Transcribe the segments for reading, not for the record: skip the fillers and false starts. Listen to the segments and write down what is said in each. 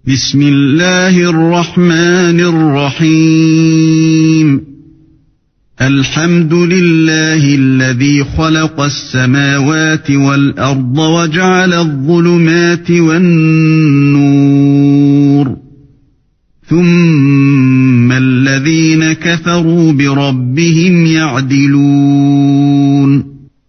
بسم الله الرحمن الرحيم الحمد لله الذي خلق السماوات والأرض وجعل الظلمات والنور ثم الذين كفروا بربهم يعدلون.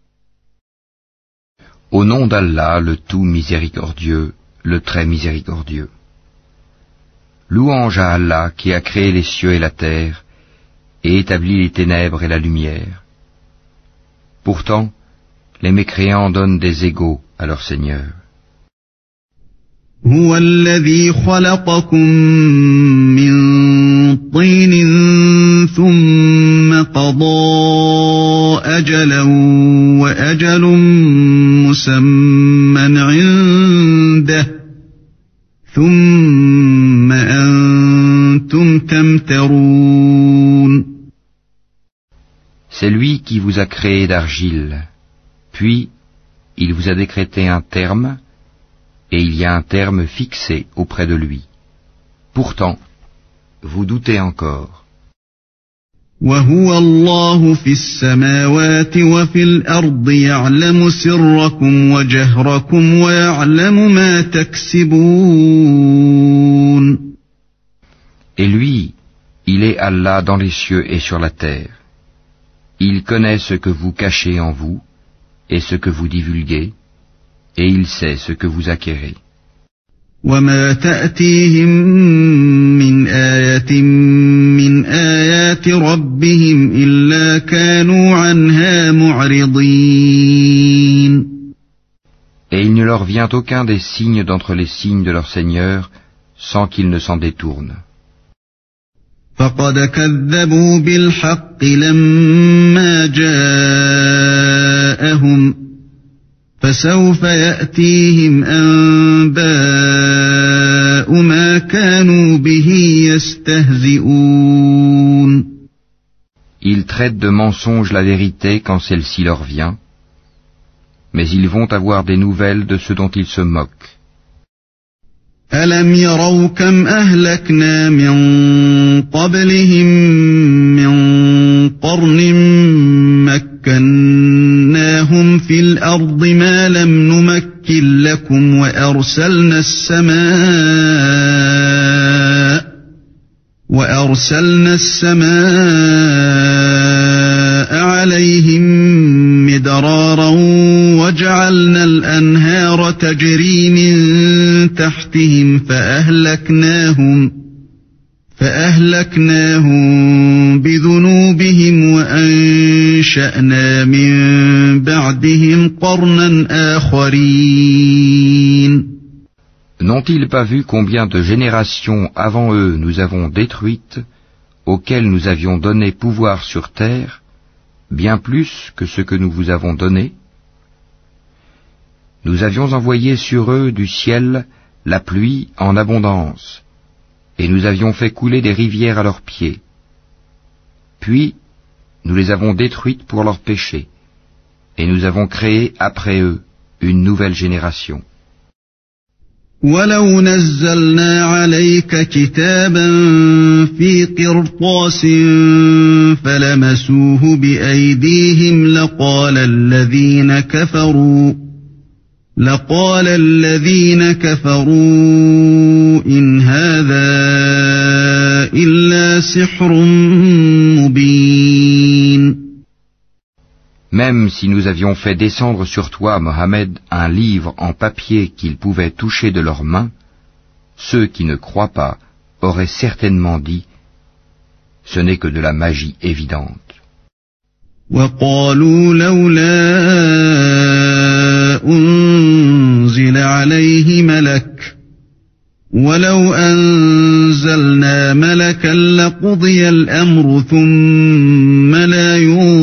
Au nom d'Allah, le tout miséricordieux, le très miséricordieux. Louange à Allah qui a créé les cieux et la terre, et établi les ténèbres et la lumière. Pourtant, les mécréants donnent des égaux à leur Seigneur. هو الذي خلقكم من طين ثم قضى أجلا وأجل مسمى عنده ثم أنتم تمترون. C'est lui qui vous a créé d'argile, puis il vous a décrété un terme, et il y a un terme fixé auprès de lui. Pourtant, vous doutez encore. وهو الله في السماوات وفي الأرض يعلم سركم وجهركم ويعلم ما تكسبون. Et lui, il est Allah dans les cieux et sur la terre. Il connaît ce que vous cachez en vous et ce que vous divulguez, et il sait ce que vous acquérez. وما تأتيهم من آية من آيات ربهم إلا كانوا عنها معرضين. Et il ne leur vient aucun des signes d'entre les signes de leur Seigneur sans qu'ils ne s'en détournent. فقد كذبوا بالحق لما جاءهم فسوف يأتيهم أنباء ما كانوا به يستهزئون. Ils traitent de mensonge la vérité quand celle-ci leur vient, mais ils vont avoir des nouvelles de ce dont ils se moquent. ألم يروا كم أهلكنا من قبلهم من قرن مكناهم في الأرض ما لم نمكن لكم وأرسلنا السماء عليهم مدرارا وجعلنا الأنهار تجري من تحتهم فأهلكناهم بذنوبهم وأنشأنا من بعدهم قرنا آخرين. N'ont-ils pas vu combien de générations avant eux nous avons détruites, auxquelles nous avions donné pouvoir sur terre, bien plus que ce que nous vous avons donné? Nous avions envoyé sur eux du ciel la pluie en abondance, et nous avions fait couler des rivières à leurs pieds. Puis, nous les avons détruites pour leurs péchés, et nous avons créé après eux une nouvelle génération. وَلَوْ نَزَّلْنَا عَلَيْكَ كِتَابًا فِي قِرْطَاسٍ فَلَمَسُوهُ بِأَيْدِيهِمْ لقال الذين كفروا إن هذا إلا سحر مبين. Même si nous avions fait descendre sur toi, Mohammed, un livre en papier qu'ils pouvaient toucher de leurs mains, ceux qui ne croient pas auraient certainement dit « Ce n'est que de la magie évidente ». وقالوا لولا أنزل عليه ملك ولو أنزلنا ملكا لقضي الأمر ثم لا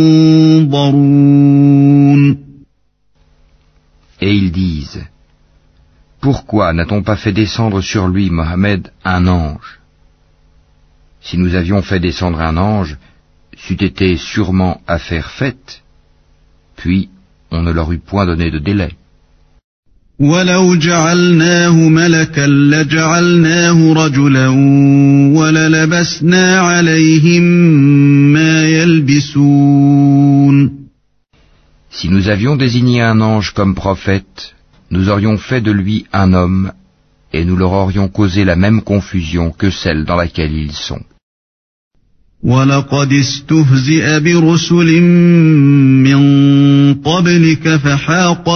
ينظرون. Et ils disent, pourquoi n'a-t-on pas fait descendre sur lui, Mohammed, un ange? Si nous avions fait descendre un ange, c'eût été sûrement affaire faite, puis on ne leur eût point donné de délai. وَلَوْ جَعَلْنَاهُ مَلَكًا لَجَعَلْنَاهُ رَجُلًا وَلَلَبَسْنَا عَلَيْهِمْ مَا يَلْبِسُونَ. Si nous avions désigné un ange comme prophète, nous aurions fait de lui un homme, et nous leur aurions causé la même confusion que celle dans laquelle ils sont. وَلَقَدِ اسْتُهْزِئَ بِرُسُلٍ مِّن قَبْلِكَ فَحَاقَ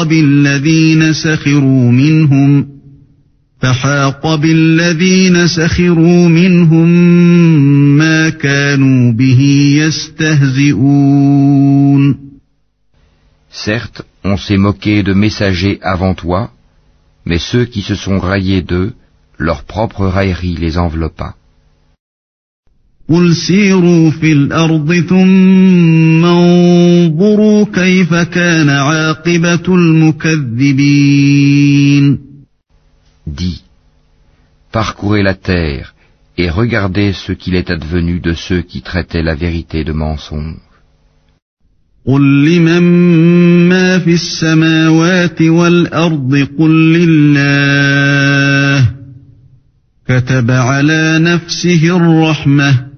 بِالَّذِينَ سَخِرُوا مِنْهُم مَّا كَانُوا بِهِ يَسْتَهْزِئُونَ. Certes, on s'est moqué de messagers avant toi, mais ceux qui se sont raillés d'eux, leur propre raillerie les enveloppa. قُلْ سِيرُوا فِي الْأَرْضِ ثُمَّ انظُرُوا كَيْفَ كَانَ عَاقِبَةُ الْمُكَذِّبِينَ. Dis, parcourez la terre et regardez ce qu'il est advenu de ceux qui traitaient la vérité de mensonge. قُلْ لِمَن مَّا فِي السَّمَاوَاتِ وَالْأَرْضِ قُل لِّلَّهِ كَتَبَ عَلَى نَفْسِهِ الرَّحْمَةَ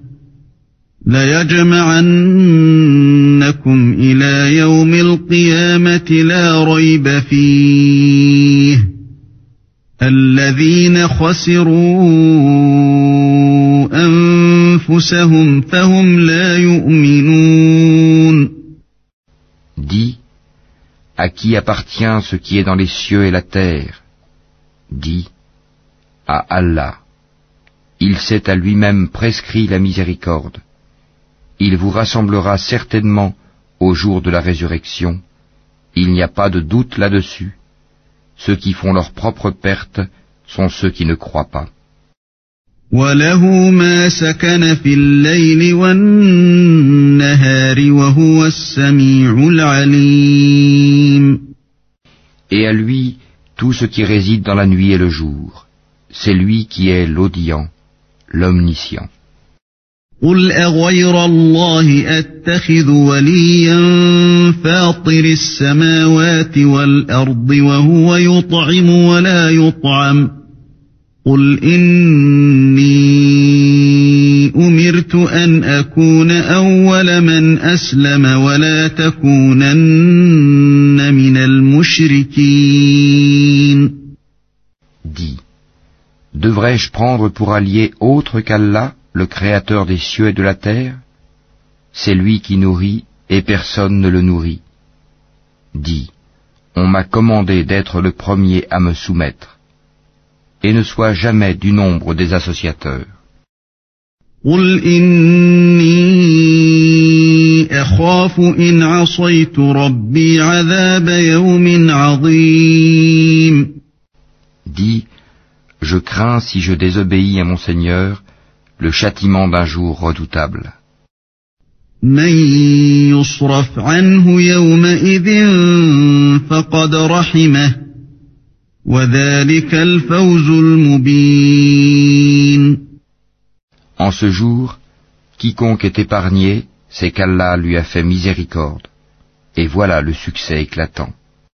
لَيَجْمَعَنَّكُمْ إِلَى يَوْمِ الْقِيَامَةِ لَا رَيْبَ فِيهِ الَّذِينَ خَسِرُوا أَنفُسَهُمْ فَهُمْ لَا يُؤْمِنُونَ. Dis, à qui appartient ce qui est dans les cieux et la terre? Dis, à Allah. Il s'est à lui-même prescrit la miséricorde. Il vous rassemblera certainement au jour de la résurrection. Il n'y a pas de doute là-dessus. Ceux qui font leur propre perte sont ceux qui ne croient pas. وَلَهُ مَا سَكَنَ فِي اللَّيْلِ وَالنَّهَارِ وَهُوَ السَّمِيعُ الْعَلِيمُ. Et à lui tout ce qui réside dans la nuit et le jour. C'est lui qui est l'audient, l'omniscient. قُلْ أَغَيْرَ اللَّهِ أَتَّخِذُ وَلِيًّا فَاطِرِ السَّمَاوَاتِ وَالْأَرْضِ وَهُوَ يُطْعِمُ وَلَا يُطْعَمُ قُلْ إِنِّي أُمِرْتُ أَنْ أَكُونَ أَوَّلَ مَنْ أَسْلَمَ وَلَا تَكُونَنَّ مِنَ الْمُشْرِكِينَ. Dis, devrais-je prendre pour allié autre qu'Allah, le Créateur des cieux et de la terre? C'est lui qui nourrit et personne ne le nourrit. Dis, on m'a commandé d'être le premier à me soumettre. Et ne sois jamais du nombre des associateurs. قُلْ إِنِّي أَخَافُ إِنْ عَصَيْتُ رَبِّي عَذَابَ يَوْمٍ عَظِيمٍ. Dis, je crains si je désobéis à mon Seigneur, le châtiment d'un jour redoutable. مَن يُصْرَفْ عَنْهُ يَوْمَئِذٍ فَقَدْ رَحِمَهُ وَذَلِكَ الْفَوْزُ الْمُبِينُ. En ce jour, quiconque est épargné, c'est qu'Allah lui a fait miséricorde. Et voilà le succès éclatant.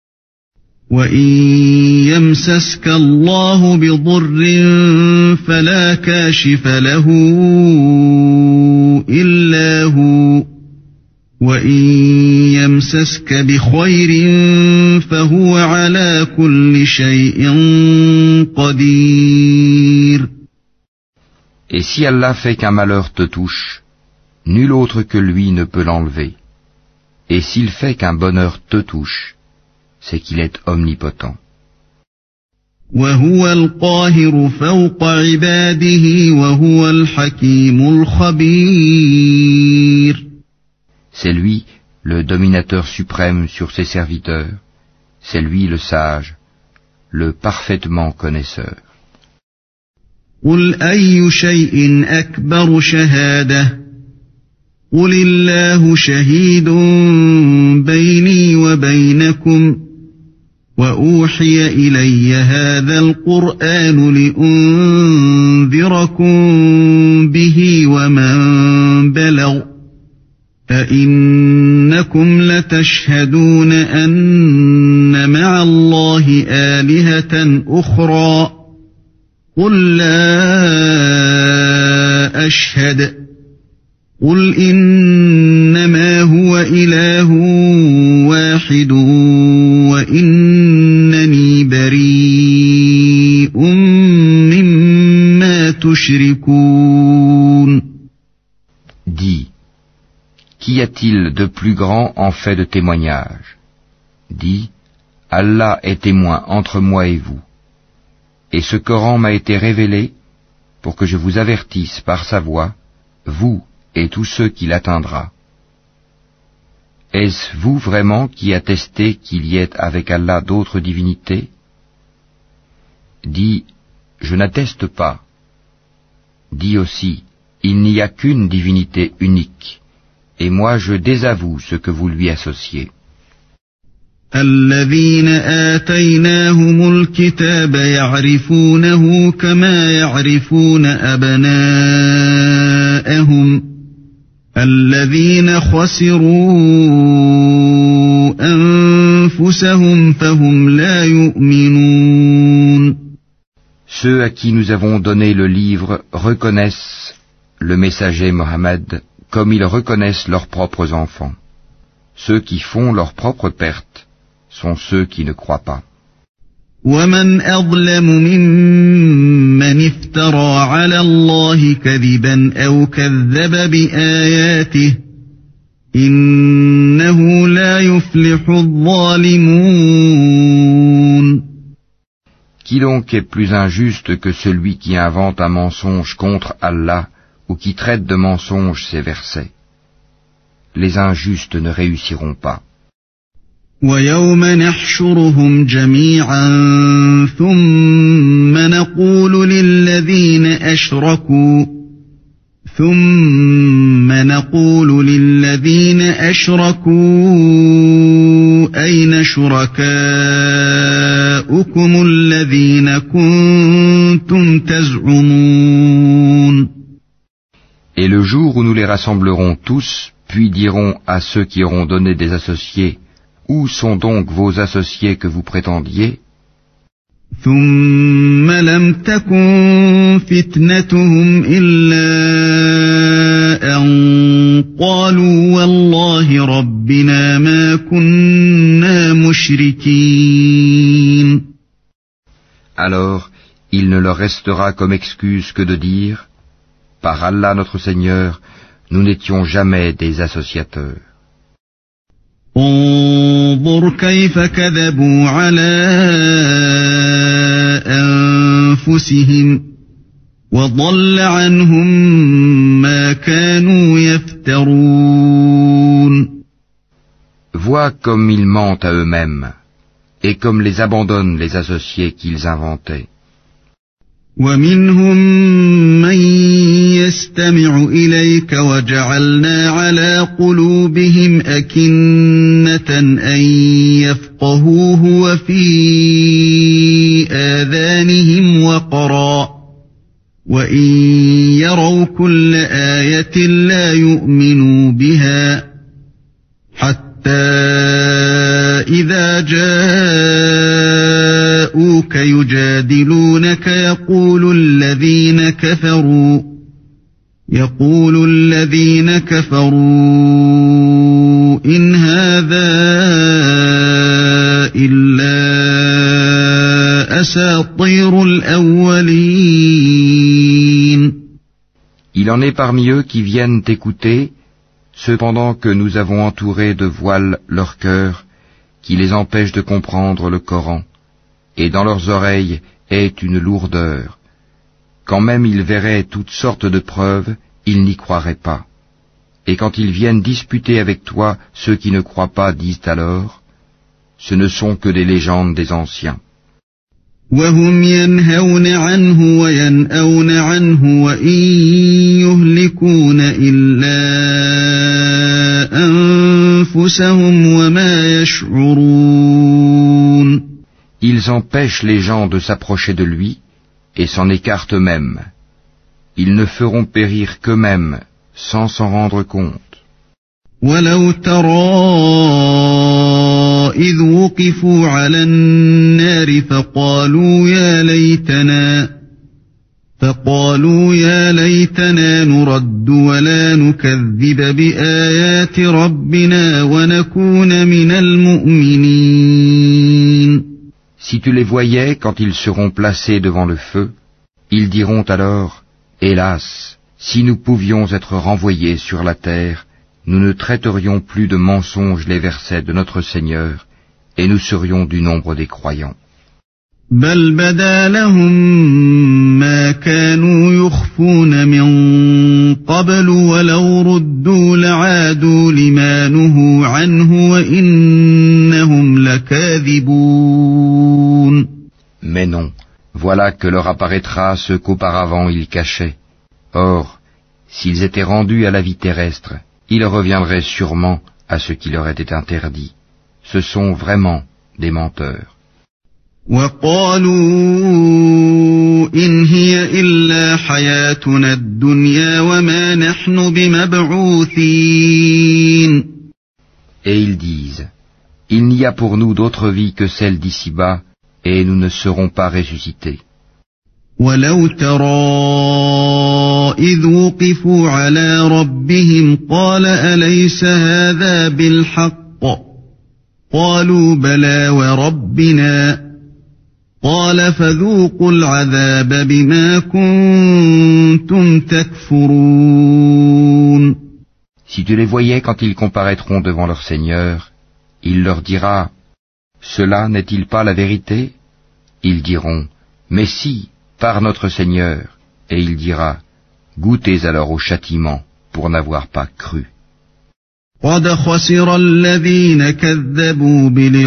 وَإِن يَمْسَسْكَ اللَّهُ بِضُرٍّ فَلَا كَاشِفَ لَهُ إِلَّا هُوَ وَإِن يَمْسَسْكَ بِخَيْرٍ فَهُوَ عَلَى كُلِّ شَيْءٍ قَدِيرٌ. Et si Allah fait qu'un malheur te touche, nul autre que lui ne peut l'enlever. Et s'il fait qu'un bonheur te touche, c'est qu'il est omnipotent. وَهُوَ الْقَاهِرُ فَوْقَ عِبَادِهِ وَهُوَ الْحَكِيمُ الْخَبِيرُ. C'est lui, le dominateur suprême sur ses serviteurs. C'est lui le sage, le parfaitement connaisseur. قُلْ أَيُّ شَيْءٍ أَكْبَرُ شَهَادَةً قُلِ اللَّهُ شَهِيدٌ بَيْنِي وَبَيْنَكُمْ وَأُوحِيَ إِلَيَّ هَذَا الْقُرْآنُ لِأُنذِرَكُم بِهِ وَمَن بَلَغَ أَئِنَّكُمْ لَتَشْهَدُونَ أَنَّ مَعَ اللَّهِ آلِهَةً آلهة أخرى قل لا أشهد قل إنما هو إله واحد وإنني بريء مما تشركون. Dis, qu'y a-t-il de plus grand en fait de témoignage? Dis, Allah est témoin entre moi et vous. Et ce Coran m'a été révélé pour que je vous avertisse par sa voix, vous et tous ceux qui l'atteindra. Est-ce vous vraiment qui attestez qu'il y ait avec Allah d'autres divinités? Dis, je n'atteste pas. Dis aussi, il n'y a qu'une divinité unique, et moi je désavoue ce que vous lui associez. الذين آتيناهم الكتاب يعرفونه كما يعرفون أبناءهم الذين خسروا أنفسهم فهم لا يؤمنون. Ceux à qui nous avons donné le livre reconnaissent le messager Mohammed comme ils reconnaissent leurs propres enfants. Ceux qui font leur propre perte sont ceux qui ne croient pas. ومن أظلم ممن افترى على الله كذبا أو كذب بآياته إنه لا يفلح الظالمون. Qui donc est plus injuste que celui qui invente un mensonge contre Allah ou qui traite de mensonge ses versets? Les injustes ne réussiront pas. وَيَوْمَ نَحْشُرُهُمْ جَمِيعًا ثُمَّ نَقُولُ لِلَّذِينَ أَشْرَكُوا أَيْنَ شُرَكَاؤُكُمُ الَّذِينَ كُنتُمْ تَزْعُمُونَ. Et le jour où nous les rassemblerons tous, puis dirons à ceux qui auront donné des associés, où sont donc vos associés que vous prétendiez? ثُمَّ لَمْ تَكُنْ فِتْنَتُهُمْ إِلَّا أَنْ قَالُوا وَاللَّهِ رَبِّنَا مَا كُنَّا مُشْرِكِينَ. Alors, il ne leur restera comme excuse que de dire, par Allah notre Seigneur, nous n'étions jamais des associateurs. انظر كيف كذبوا على أنفسهم وضل عنهم ما كانوا يفترون. Vois comme ils mentent à eux-mêmes, et comme les abandonnent les associés qu'ils inventaient. ومنهم من يستمع إليك وجعلنا على قلوبهم أكنة أن يفقهوه وفي آذانهم وقرا وإن يروا كل آية لا يؤمنوا بها حتى إذا جاءوك يجادلونك يقول الذين كفروا إن هذا إلا أساطير الأولين. Il en est parmi eux qui viennent t'écouter, cependant que nous avons entouré de voiles leur cœur, qui les empêche de comprendre le Coran, et dans leurs oreilles est une lourdeur. Quand même ils verraient toutes sortes de preuves, ils n'y croiraient pas. Et quand ils viennent disputer avec toi, ceux qui ne croient pas disent alors, ce ne sont que des légendes des anciens. وهم ينهون عنه وينأون عنه وإن يهلكون إلا أنفسهم وما يشعرون. Ils empêchent les gens de s'approcher de lui et s'en écartent eux-mêmes. Ils ne feront périr qu'eux-mêmes sans s'en rendre compte. ولو ترى إذ وقفوا على النار فقالوا يا ليتنا نرد ولا نكذب بآيات ربنا ونكون من المؤمنين. Si tu les voyais quand ils seront placés devant le feu, ils diront alors, hélas, si nous pouvions être renvoyés sur la terre, nous ne traiterions plus de mensonges les versets de notre Seigneur, et nous serions du nombre des croyants. بل بدا لهم ما كانوا يخفون من قبل ولو ردوا لعادوا لما نهوا عنه وإنهم لكاذبون. Mais non, voilà que leur apparaîtra ce qu'auparavant ils cachaient. Or, s'ils étaient rendus à la vie terrestre, ils reviendraient sûrement à ce qui leur était interdit. Ce sont vraiment des menteurs. وقالوا إن هي إلا حياتنا الدنيا وما نحن بمبعوثين. Et ils disent, il n'y a pour nous d'autre vie que celle d'ici-bas, et nous ne serons pas ressuscités. ولو ترى إذ وقفوا على ربهم قال أليس هذا بالحق قالوا بلى وربنا قال فذوقوا العذاب بما كنتم تكفرون. Si tu les voyais quand ils comparaîtront devant leur Seigneur, il leur dira, cela n'est-il pas la vérité? Ils diront, mais si, par notre Seigneur, et il dira, goûtez alors au châtiment pour n'avoir pas cru. قد خسر الذين كذبوا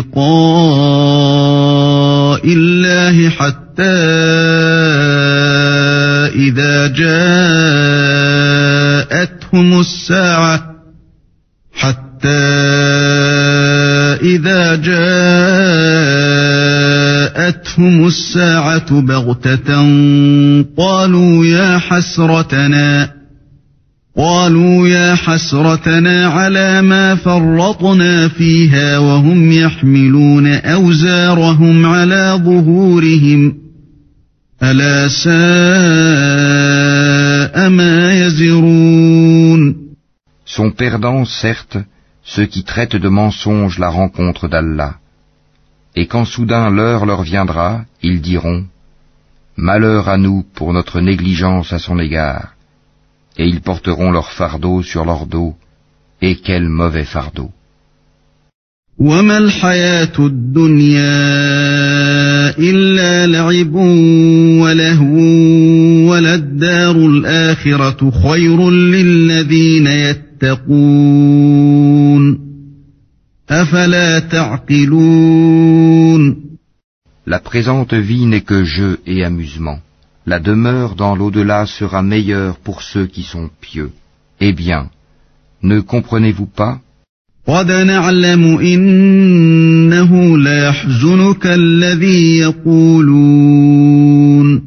بلقاء الله حتى إذا جاءتهم الساعة بغتة قالوا يا حسرتنا على ما فرطنا فيها وهم يحملون أوزارهم على ظهورهم ألا ساء ما يزرون. Sont perdants, certes, ceux qui traitent de mensonges la rencontre d'Allah. Et quand soudain l'heure leur viendra, ils diront, malheur à nous pour notre négligence à son égard. Et ils porteront leur fardeau sur leur dos, et quel mauvais fardeau. وما الحياة الدنيا إلا لعب ولهو وللدار الآخرة خير للذين يتقون أفلا تعقلون. La présente vie n'est que jeu et amusement. La demeure dans l'au-delà sera meilleure pour ceux qui sont pieux. Eh bien, ne comprenez-vous pas? قد نعلم إنه ليحزنك الذي يقولون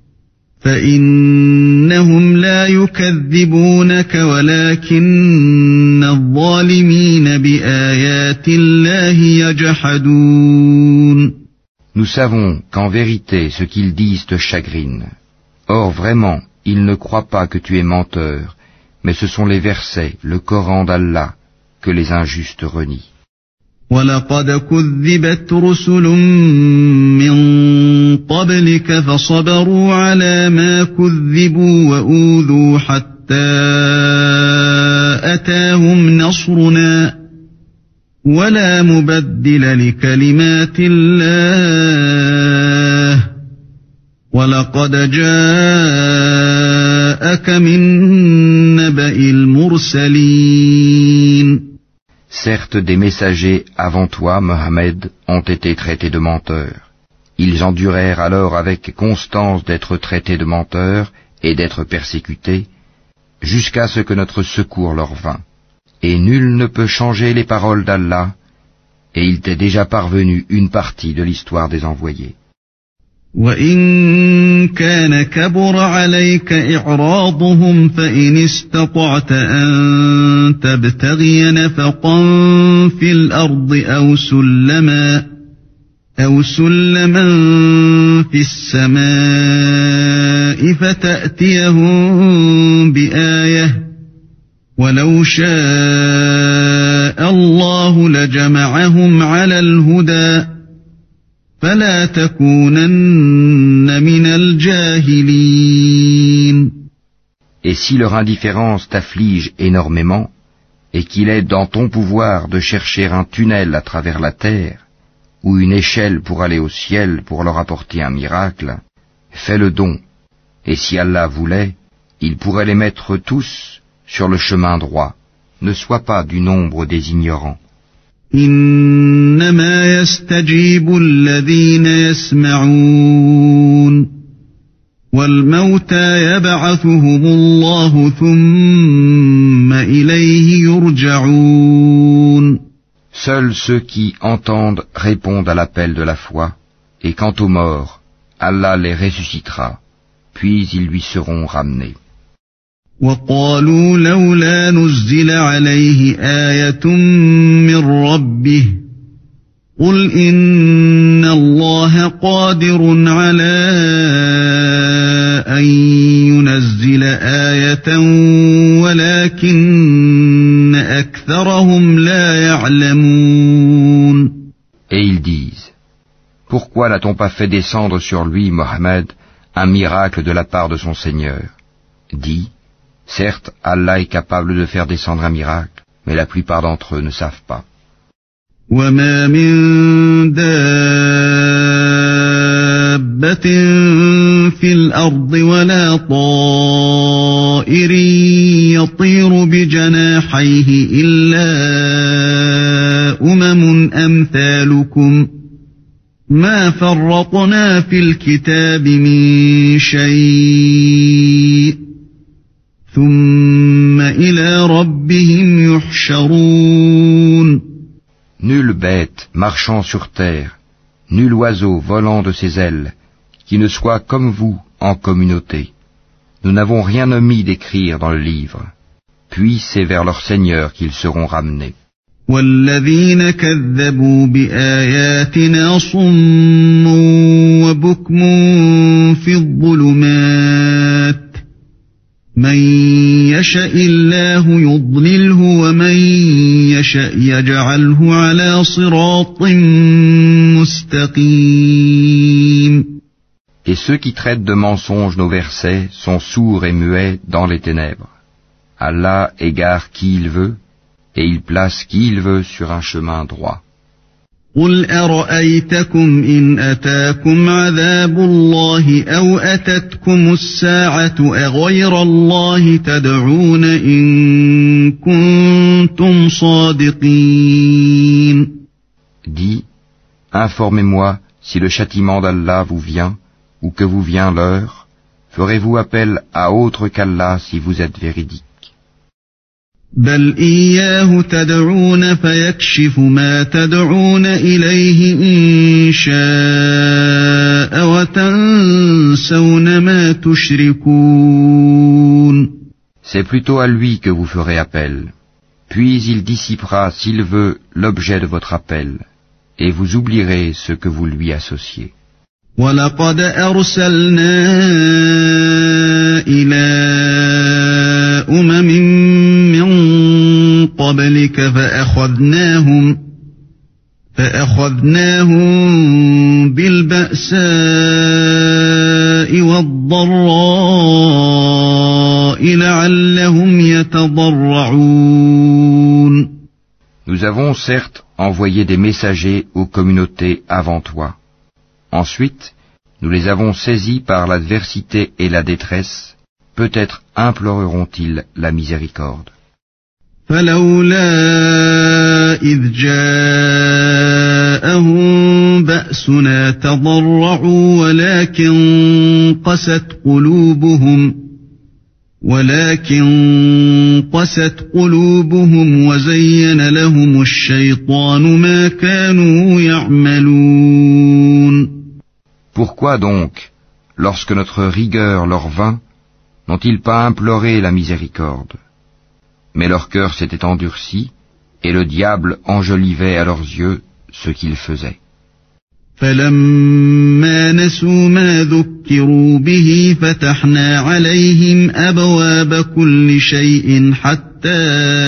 فإنهم لا يكذبونك ولكن الظالمين بآيات الله يجحدون. Nous savons qu'en vérité ce qu'ils disent te chagrine. Or vraiment, ils ne croient pas que tu es menteur, mais ce sont les versets, le Coran d'Allah, que les injustes renient. وَلَقَدْ كُذِّبَتْ رُسُلٌ مِّن قَبْلِكَ فَصَبَرُوا عَلَى مَا كُذِّبُوا وَأُوذُوا حَتَّى أَتَاهُمْ نَصْرُنَا وَلَا مُبَدِّلَ لِكَلِمَاتِ اللَّهِ وَلَقَدْ جَاءَكَ مِن نَّبَإِ الْمُرْسَلِينَ. Certes, des messagers avant toi, Mohammed, ont été traités de menteurs. Ils endurèrent alors avec constance d'être traités de menteurs et d'être persécutés, jusqu'à ce que notre secours leur vînt. Et nul ne peut changer les paroles d'Allah, et il t'est déjà parvenu une partie de l'histoire des envoyés. وَإِن كَانَ كَبُرَ عَلَيْكَ إِعْرَاضُهُمْ فَإِنِ اسْتَطَعْتَ أَن تَبْتَغِيَ نَفَقًا فِي الْأَرْضِ أَوْ سُلَّمًا فِي السَّمَاءِ فَتَأْتِيَهُم بِآيَةٍ وَلَوْ شَاءَ اللَّهُ لَجَمَعَهُمْ عَلَى الْهُدَى فَلَا تَكُونَنَّ مِنَ الْجَاهِلِينَ. Et si leur indifférence t'afflige énormément, et qu'il est dans ton pouvoir de chercher un tunnel à travers la terre, ou une échelle pour aller au ciel pour leur apporter un miracle, fais le don, et si Allah voulait, il pourrait les mettre tous sur le chemin droit. Ne sois pas du nombre des ignorants. إنما يستجيب الذين يسمعون والموتى يبعثهم الله ثم إليه يرجعون. Seuls ceux qui entendent répondent à l'appel de la foi, et quant aux morts, Allah les ressuscitera, puis ils lui seront ramenés. وَقَالُوا لَوْلَا نُزِّلَ عَلَيْهِ آيَةٌ مِّن رَّبِّهِ قُلْ إِنَّ اللَّهَ قَادِرٌ عَلَىٰ أَن يُنَزِّلَ آيَةً وَلَٰكِنَّ أَكْثَرَهُمْ لَا يَعْلَمُونَ. Et ils disent, pourquoi n'a-t-on pas fait descendre sur lui, Mohammed, un miracle de la part de son Seigneur? Dis, certes, Allah est capable de faire descendre un miracle, mais la plupart d'entre eux ne savent pas. وَمَا مِن دَابَّةٍ فِي الْأَرْضِ وَلَا طَائِرٍ يَطِيرُ بِجَنَاحَيْهِ إِلَّا أُمَمٌ أَمْثَالُكُمْ مَا فَرَّطْنَا فِي الْكِتَابِ مِن شَيْءٍ ثُمَّ إِلَى رَبِّهِمْ يُحْشَرُونَ. Nulle bête marchant sur terre, nul oiseau volant de ses ailes, qui ne soit comme vous en communauté. Nous n'avons rien omis d'écrire dans le livre. Puis c'est vers leur Seigneur qu'ils seront ramenés. وَالَّذِينَ كَذَّبُوا بِآيَاتِنَا صُمٌّ وَبُكْمٌ فِي الظُّلُمَاتِ مَن يَشَإِ اللَّهُ يُضْلِلْهُ وَمَن يَشَأْ يَجْعَلْهُ عَلَى صِرَاطٍ مُسْتَقِيمٍ. Et ceux qui traitent de mensonges nos versets sont sourds et muets dans les ténèbres. Allah égare qui il veut, et il place qui il veut sur un chemin droit. قُلْ أَرَأَيْتَكُمْ إِنْ أَتَاكُمْ عَذَابُ اللَّهِ أَوْ أَتَتْكُمُ السَّاعَةُ أَغَيْرَ اللَّهِ تَدْعُونَ إِن كُنتُمْ صَادِقِينَ. Dis, informez-moi si le châtiment d'Allah vous vient, ou que vous vient l'heure, ferez-vous appel à autre qu'Allah si vous êtes véridique? بَلْ إِيَّاهُ تَدْعُونَ فَيَكْشِفُ مَا تَدْعُونَ إِلَيْهِ إِن شَاءَ وَتَنسَوْنَ مَا تُشْرِكُونَ. C'est plutôt à lui que vous ferez appel. Puis il dissipera, s'il veut, l'objet de votre appel, et vous oublierez ce que vous lui associez. وَلَقَدْ أَرْسَلْنَا إِلَىٰ أُمَمٍ مِّن قَبْلِكَ فَأَخَذْنَاهُم بِالْبَأْسَاءِ وَالضَّرَّاءِ لَعَلَّهُمْ يَتَضَرَّعُونَ. Nous avons certes envoyé des messagers aux communautés avant toi. Ensuite, nous les avons saisis par l'adversité et la détresse. Peut-être imploreront-ils la miséricorde. فَلَوْلَا إِذْ جَاءَهُم بَأْسُنَا تَضَرَّعُوا ولكن قست قلوبهم وزين لهم الشيطان ما كانوا يعملون. Pourquoi donc, lorsque notre rigueur leur vint, n'ont-ils pas imploré la miséricorde? Mais leur cœur s'était endurci, et le diable enjolivait à leurs yeux ce qu'ils faisaient. فلما نسوا ما ذكروا به فتحنا عليهم أبواب كل شيء حتى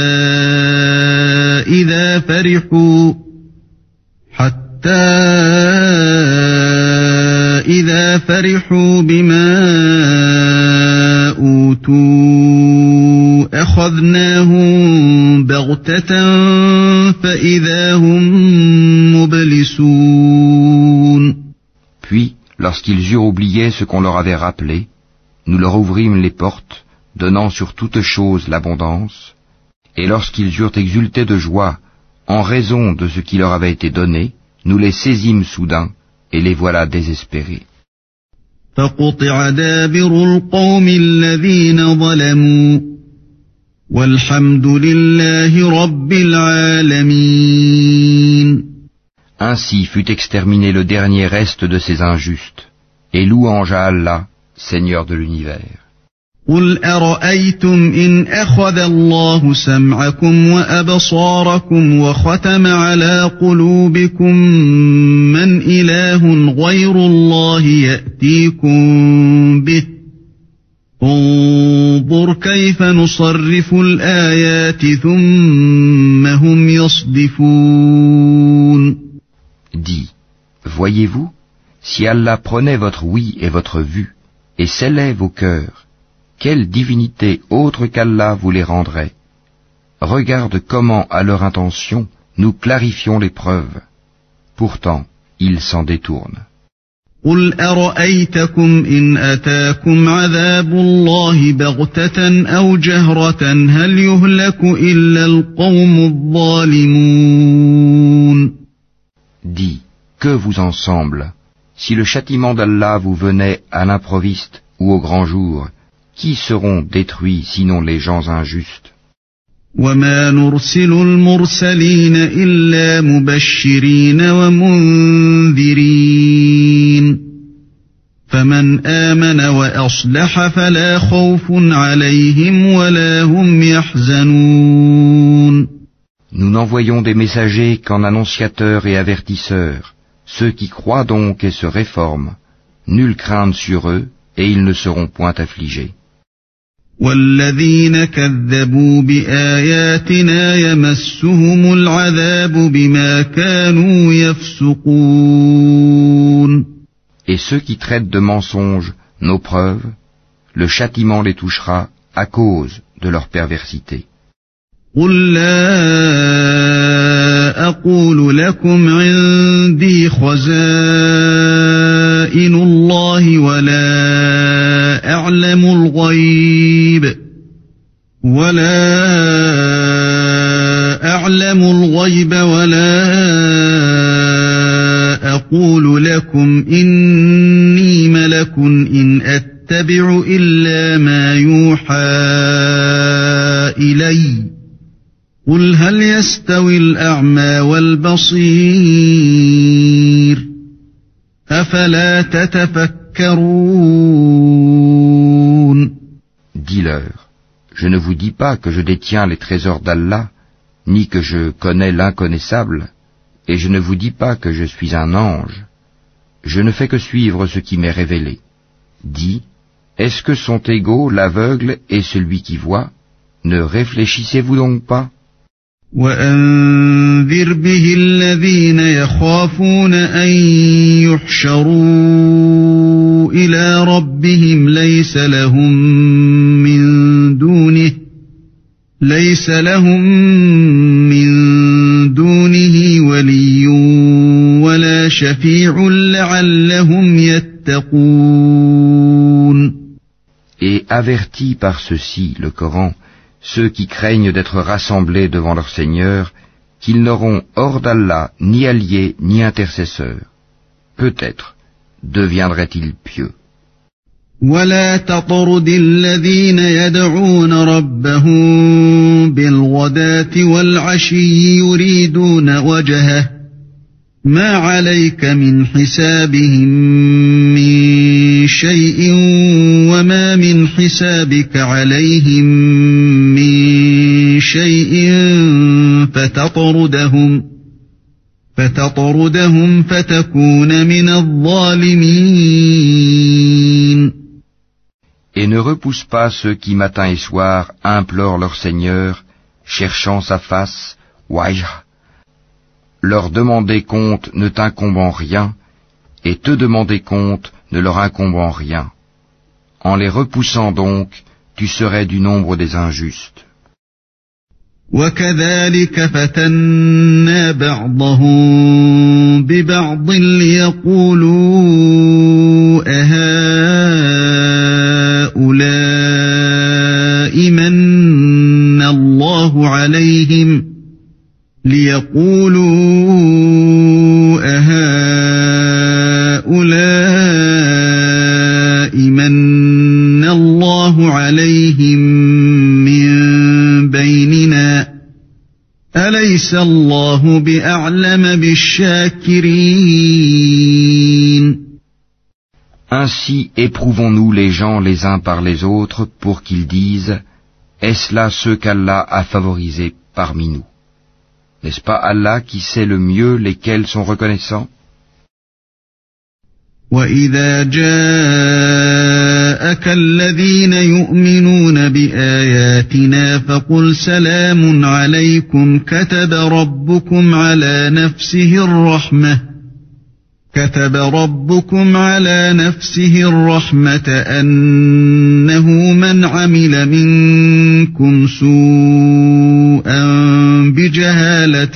إذا فرحوا بما أوتوا أخذناهم بغتة فإذا هم مبلسون. Puis, lorsqu'ils eurent oublié ce qu'on leur avait rappelé, nous leur ouvrîmes les portes, donnant sur toute chose l'abondance, et lorsqu'ils eurent exulté de joie, en raison de ce qui leur avait été donné, nous les saisîmes soudain, et les voilà désespérés. فقطع دابر القوم الذين ظلموا والحمد لله رب العالمين. Ainsi fut exterminé le dernier reste de ces injustes, et louange à Allah, Seigneur de l'univers. قل أرأيتم إن أخذ الله سمعكم وأبصاركم وختم على قلوبكم من إله غير الله يأتيكم به انظر كيف نصرف الآيات ثم هم يصدفون. Dis, voyez-vous, si Allah prenait votre oui et votre vue, et scellait vos cœurs, quelle divinité autre qu'Allah vous les rendrait? Regarde comment, à leur intention, nous clarifions les preuves. Pourtant, ils s'en détournent. قل أرأيتكم إن أتاكم عذاب الله بغتة أو جهرة هل يهلك إلا القوم الظالمون. Dis, que vous en semble, si le châtiment d'Allah vous venait à l'improviste ou au grand jour, qui seront détruits sinon les gens injustes? وما نرسل المرسلين إلا مبشرين ومنذرين فمن آمن وأصلح فلا خوف عليهم ولا هم يحزنون. Nous n'envoyons des messagers qu'en annonciateurs et avertisseurs. Ceux qui croient donc et se réforment, nulle crainte sur eux, et ils ne seront point affligés. والذين كذبوا بآياتنا يمسهم العذاب بما كانوا يفسقون. Et ceux qui traitent de mensonges nos preuves, le châtiment les touchera à cause de leur perversité. قل لا أقول لكم عندي خزائن الله ولا أعلم الغيب ولا أقول لكم إني ملك إن أتبع إلا ما يوحى إلي قل هل يستوي الأعمى والبصير أفلا تتفكرون. Dis-leur, je ne vous dis pas que je détiens les trésors d'Allah, ni que je connais l'inconnaissable, et je ne vous dis pas que je suis un ange. Je ne fais que suivre ce qui m'est révélé. Dis, est-ce que sont égaux l'aveugle et celui qui voit? Ne réfléchissez-vous donc pas? وأنذر به الذين يخافون أن يحشروا إلى ربهم ليس لهم من دونه ولي ولا شفيع لعلهم يتقون. Et avertis par ceci, le Coran, ceux qui craignent d'être rassemblés devant leur Seigneur, qu'ils n'auront hors d'Allah ni alliés ni intercesseurs. Peut-être deviendraient-ils pieux. ولا تطرد الذين يدعون ربهم بالغداة والعشي يريدون وجهه ما عليك من حسابهم من شيء وما من حسابك عليهم من شيء فتطردهم فتكون من الظالمين. Et ne repousse pas ceux qui matin et soir implorent leur Seigneur, cherchant sa face, wajh. Leur demander compte ne t'incombe en rien, et te demander compte ne leur incombe en rien. En les repoussant donc, tu serais du nombre des injustes. وَكَذَلِكَ فَتَنَّا بَعْضَهُم بِبَعْضٍ لِيَقُولُوا أَهَٰؤُلَاءِ مَنَّ اللَّهُ عَلَيْهِم مِّن بَيْنِنَا أَلَيْسَ اللَّهُ بِأَعْلَمَ بِالشَّاكِرِينَ. Ainsi éprouvons-nous les gens les uns par les autres pour qu'ils disent « Est-ce là ceux qu'Allah a favorisés parmi nous ?» N'est-ce pas Allah qui sait le mieux lesquels sont reconnaissants? وَإِذَا جَاءَكَ الَّذِينَ يُؤْمِنُونَ بِآيَاتِنَا فَقُلْ سَلَامٌ عَلَيْكُمْ كَتَبَ رَبُّكُمْ عَلَى نَفْسِهِ الرَّحْمَةَ أَنَّهُ مَنْ عَمِلَ مِنكُمْ سُوءًا بِجَهَالَةٍ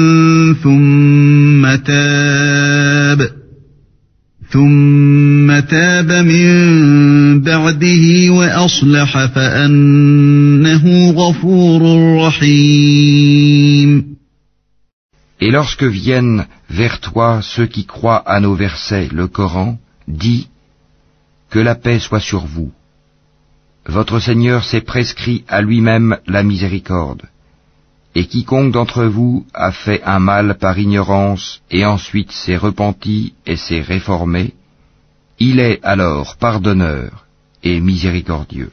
ثُمَّ تَابَ مِن بَعْدِهِ وَأَصْلَحَ فَأَنَّهُ غَفُورٌ رَّحِيمٌ. Et lorsque viennent vers toi ceux qui croient à nos versets, le Coran, dis que la paix soit sur vous. Votre Seigneur s'est prescrit à lui-même la miséricorde. Et quiconque d'entre vous a fait un mal par ignorance et ensuite s'est repenti et s'est réformé, il est alors pardonneur et miséricordieux.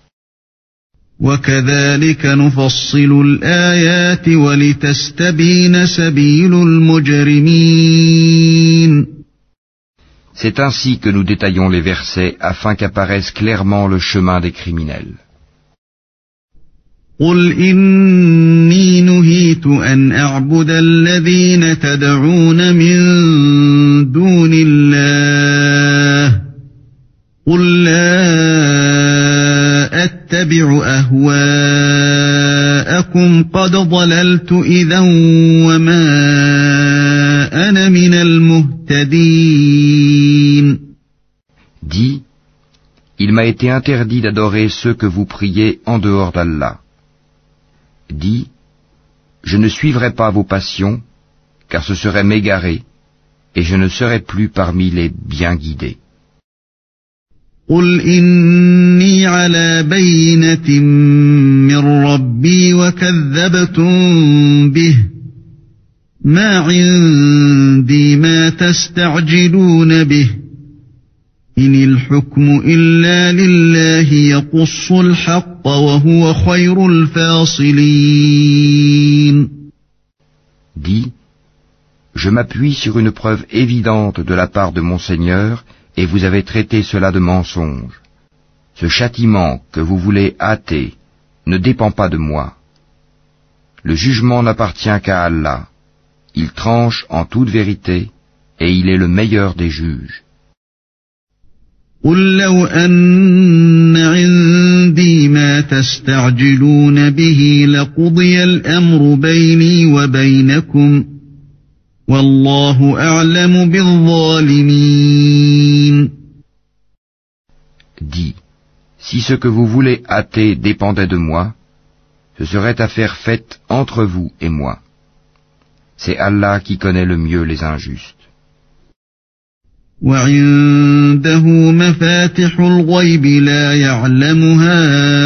وَكَذَلِكَ نُفَصِّلُ الْآيَاتِ وَلِتَسْتَبِينَ سَبِيلُ الْمُجْرِمِينَ. C'est ainsi que nous détaillons les versets afin qu'apparaisse clairement le chemin des criminels. قُلْ إِنِّي نُهِيتُ أَنْ أَعْبُدَ الَّذِينَ تَدْعُونَ مِن دُونِ اللَّهِ قُل لَّا أَتَّبِعُ أَهْوَاءَكُمْ قَدْ ضَلَلْتُ إِذًا وَمَا أَنَا مِنَ الْمُهْتَدِينَ. Dis, il m'a été interdit d'adorer ceux que vous priez en dehors d'Allah. Dis, je ne suivrai pas vos passions, car ce serait m'égarer, et je ne serai plus parmi les bien guidés. قُلْ إِنِّي عَلَى بَيِّنَةٍ مِّن رَّبِّي وَكَذَّبْتُم بِهِ مَا عِندِي مَا تَسْتَعْجِلُونَ بِهِ إِنِ الْحُكْمُ إِلَّا لِلَّهِ يَقُصُّ الْحَقَّ وَهُوَ خَيْرُ الْفَاصِلِينَ. Dis, je m'appuie sur une preuve évidente de la part de mon Seigneur, et vous avez traité cela de mensonge. Ce châtiment que vous voulez hâter ne dépend pas de moi. Le jugement n'appartient qu'à Allah. Il tranche en toute vérité, et il est le meilleur des juges. قُل لَّوْ أَنَّ عِندِي مَا تَسْتَعْجِلُونَ بِهِ لَقُضِيَ الْأَمْرُ بَيْنِي وَبَيْنَكُمْ وَاللَّهُ أَعْلَمُ بِالظَّالِمِينَ. Dis, si ce que vous voulez hâter dépendait de moi, ce serait affaire faite entre vous et moi. C'est Allah qui connaît le mieux les injustes. وَعِندَهُ مَفَاتِحُ الْغَيْبِ لَا يَعْلَمُهَا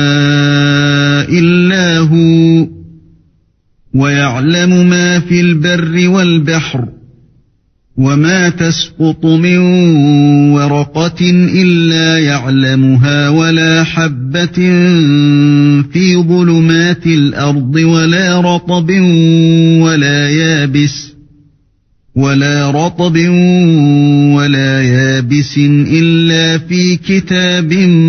إِلَّا هُوَ وَيَعْلَمُ مَا فِي الْبَرِّ وَالْبَحْرِ وما تسقط من ورقة إلا يعلمها ولا حبة في ظلمات الأرض ولا رطب ولا يابس إلا في كتاب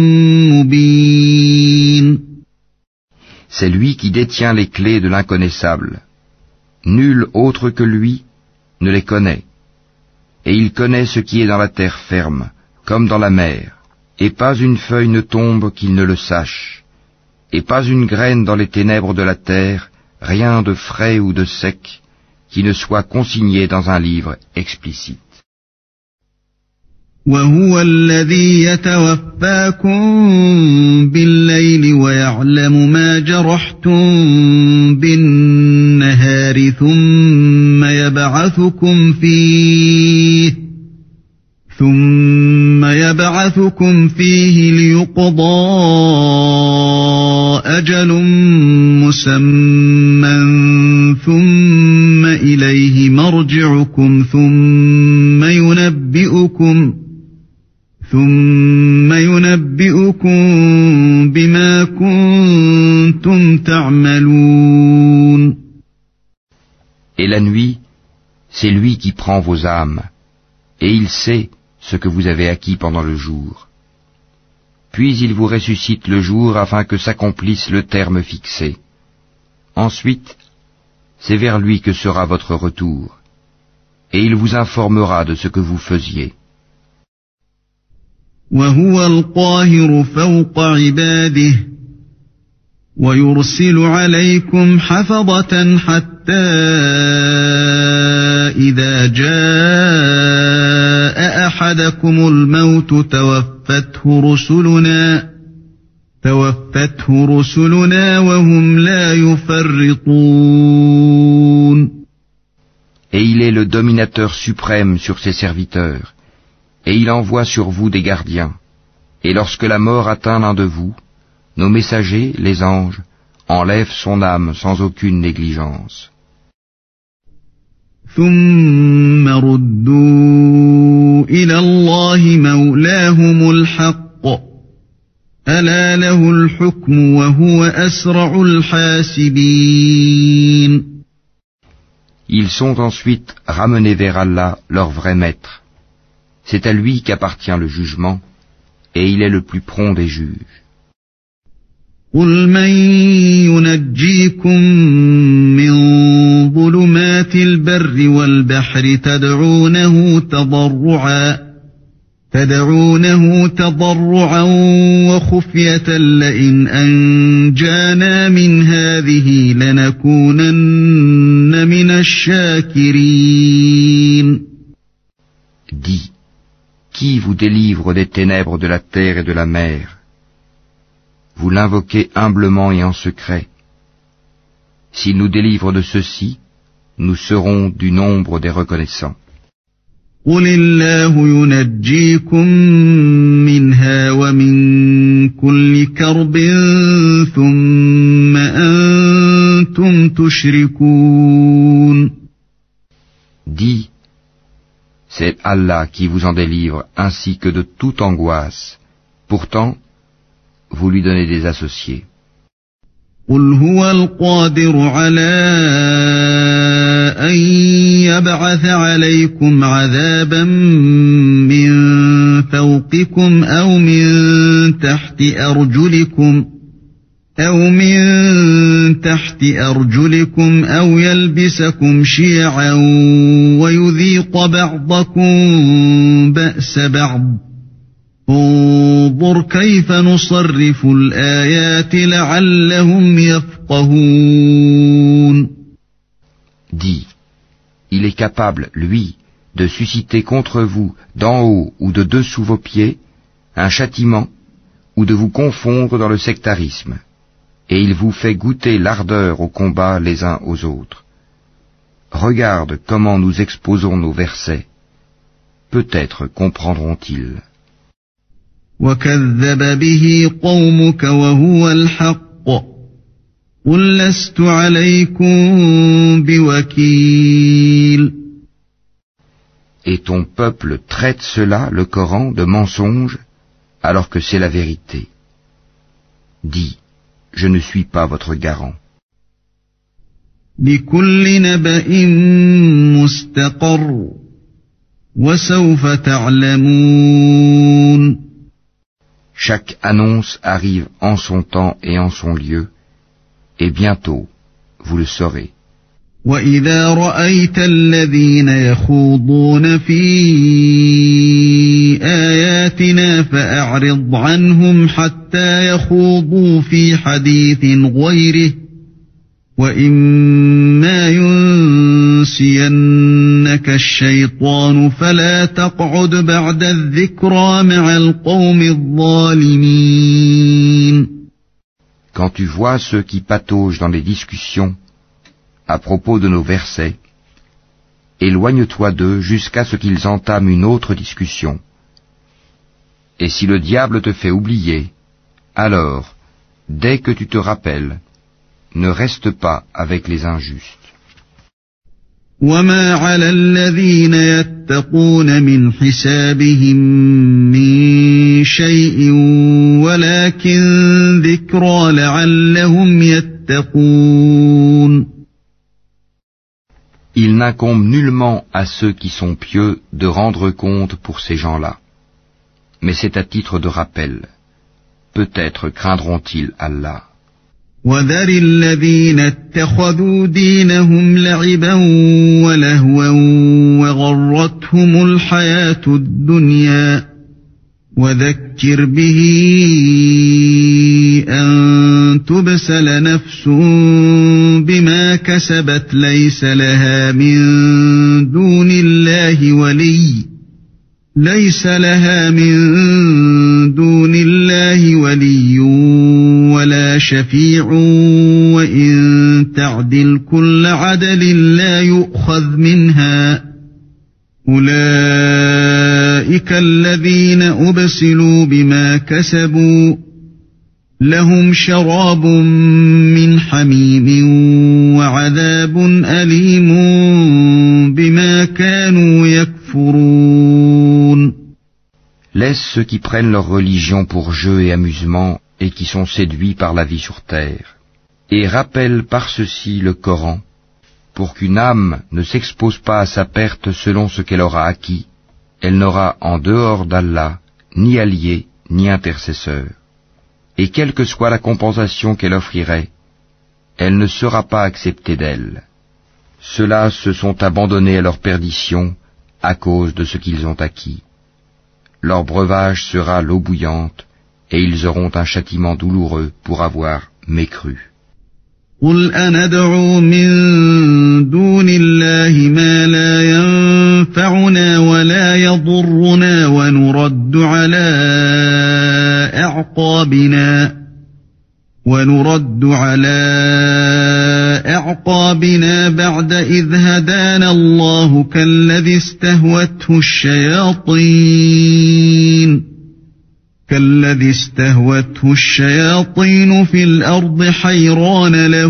مبين. C'est lui qui détient les clés de l'inconnaissable. Nul autre que lui ne les connaît. Et il connaît ce qui est dans la terre ferme, comme dans la mer. Et pas une feuille ne tombe qu'il ne le sache. Et pas une graine dans les ténèbres de la terre, rien de frais ou de sec, qui ne soit consigné dans un livre explicite. وهو الذي يتوفاكم بالليل ويعلم ما جرحتم بالنهار ثم يبعثكم فيه ليقضى أجل مسمى ثم إليه مرجعكم ثم ينبئكم بما كنتم تعملون. Et la nuit, c'est lui qui prend vos âmes, et il sait ce que vous avez acquis pendant le jour. Puis il vous ressuscite le jour afin que s'accomplisse le terme fixé. Ensuite, c'est vers lui que sera votre retour, et il vous informera de ce que vous faisiez. وهو القاهر فوق عباده ويرسل عليكم حفظة حتى إذا جاء أحدكم الموت توفته رسلنا وهم لا يفرطون. Et il est le dominateur suprême sur ses serviteurs, et il envoie sur vous des gardiens. Et lorsque la mort atteint l'un de vous, nos messagers, les anges, enlèvent son âme sans aucune négligence. ثم ردوا إلى الله مولاهم الحق ألا له الحكم وهو أسرع الحاسبين. Ils sont ensuite ramenés vers Allah, leur vrai maître. C'est à lui qu'appartient le jugement, et il est le plus prompt des juges. قل من ينجيكم من ظلمات البر والبحر تدعونه تضرعا وخفية لئن أنجانا من هذه لنكونن من الشاكرين. Dis, qui vous délivre des ténèbres de la terre et de la mer? Vous l'invoquez humblement et en secret. S'il nous délivre de ceci, nous serons du nombre des reconnaissants. قل الله ينجيكم منها ومن كل كرب ثم أنتم تشركون. Dis, c'est Allah qui vous en délivre ainsi que de toute angoisse. Pourtant, vous lui donnez des associés. قل هو القادر على أن يبعث عليكم عذابا من فوقكم أو من تحت أرجلكم أو يلبسكم شيعا ويذيق بعضكم بأس بعض. انظر كيف نصرف الآيات لعلهم يفقهون. Dis, il est capable, lui, de susciter contre vous, d'en haut ou de dessous vos pieds, un châtiment, ou de vous confondre dans le sectarisme, et il vous fait goûter l'ardeur au combat les uns aux autres. Regarde comment nous exposons nos versets. Peut-être comprendront-ils. وكذب به قومك وهو الحق قل لست عليكم بوكيل. Et ton peuple traite cela, le Coran, de mensonge, alors que c'est la vérité. Dis, je ne suis pas votre garant. لكل نبأ مستقر وسوف تعلمون. Chaque annonce arrive en son temps et en son lieu, et bientôt, vous le saurez. وَإِذَا رَأَيْتَ الَّذِينَ يَخُوضُونَ فِي آيَاتِنَا فَأَعْرِضْ عَنْهُمْ حَتَّى يَخُوضُوا فِي حَدِيثٍ غَيْرِهِ وَإِمَّا يُنْسِيَنَّكَ الشَّيْطَانُ فَلَا تَقْعُدْ بَعْدَ الذِّكْرَى مَعَ الْقَوْمِ الظَّالِمِينَ. Quand tu vois ceux qui pataugent dans les discussions à propos de nos versets, éloigne-toi d'eux jusqu'à ce qu'ils entament une autre discussion. Et si le diable te fait oublier, alors, dès que tu te rappelles, ne reste pas avec les injustes. وَمَا عَلَى الَّذِينَ يَتَّقُونَ مِنْ حِسَابِهِمْ مِنْ شَيْءٍ وَلَكِنْ ذِكْرَى لَعَلَّهُمْ يَتَّقُونَ. Il n'incombe nullement à ceux qui sont pieux de rendre compte pour ces gens-là. Mais c'est à titre de rappel. Peut-être craindront-ils Allah. وَذَرِ الَّذِينَ اتَّخَذُوا دِينَهُمْ لَعِبًا وَلَهْوًا وَغَرَّتْهُمُ الْحَيَاةُ الدُّنْيَا وَذَكِّرْ بِهِ أَن تُبْسَلَ نَفْسٌ بِمَا كَسَبَتْ لَيْسَ لَهَا من دون الله ولي ولا شفيع وإن تعدل كل عدل لا يؤخذ منها أولئك الذين أبسلوا بما كسبوا لهم شراب من حميم وعذاب أليم بما كانوا يكفرون. Laisse ceux qui prennent leur religion pour jeu et amusement et qui sont séduits par la vie sur terre. Et rappelle par ceci le Coran, pour qu'une âme ne s'expose pas à sa perte selon ce qu'elle aura acquis. Elle n'aura en dehors d'Allah ni allié ni intercesseur. Et quelle que soit la compensation qu'elle offrirait, elle ne sera pas acceptée d'elle. Ceux-là se sont abandonnés à leur perdition à cause de ce qu'ils ont acquis. Leur breuvage sera l'eau bouillante, et ils auront un châtiment douloureux pour avoir mécru. قُلْ أَنَدْعُو مِن دُونِ اللَّهِ مَا لَا يَنفَعُنَا وَلَا يَضُرُّنَا وَنُرَدُّ عَلَى أَعْقَابِنَا بَعْدَ إِذْ هَدَانَا اللَّهُ كَالَّذِي اسْتَهْوَتْهُ الشَّيَاطِينُ فِي الْأَرْضِ حَيْرَانَ لَهُ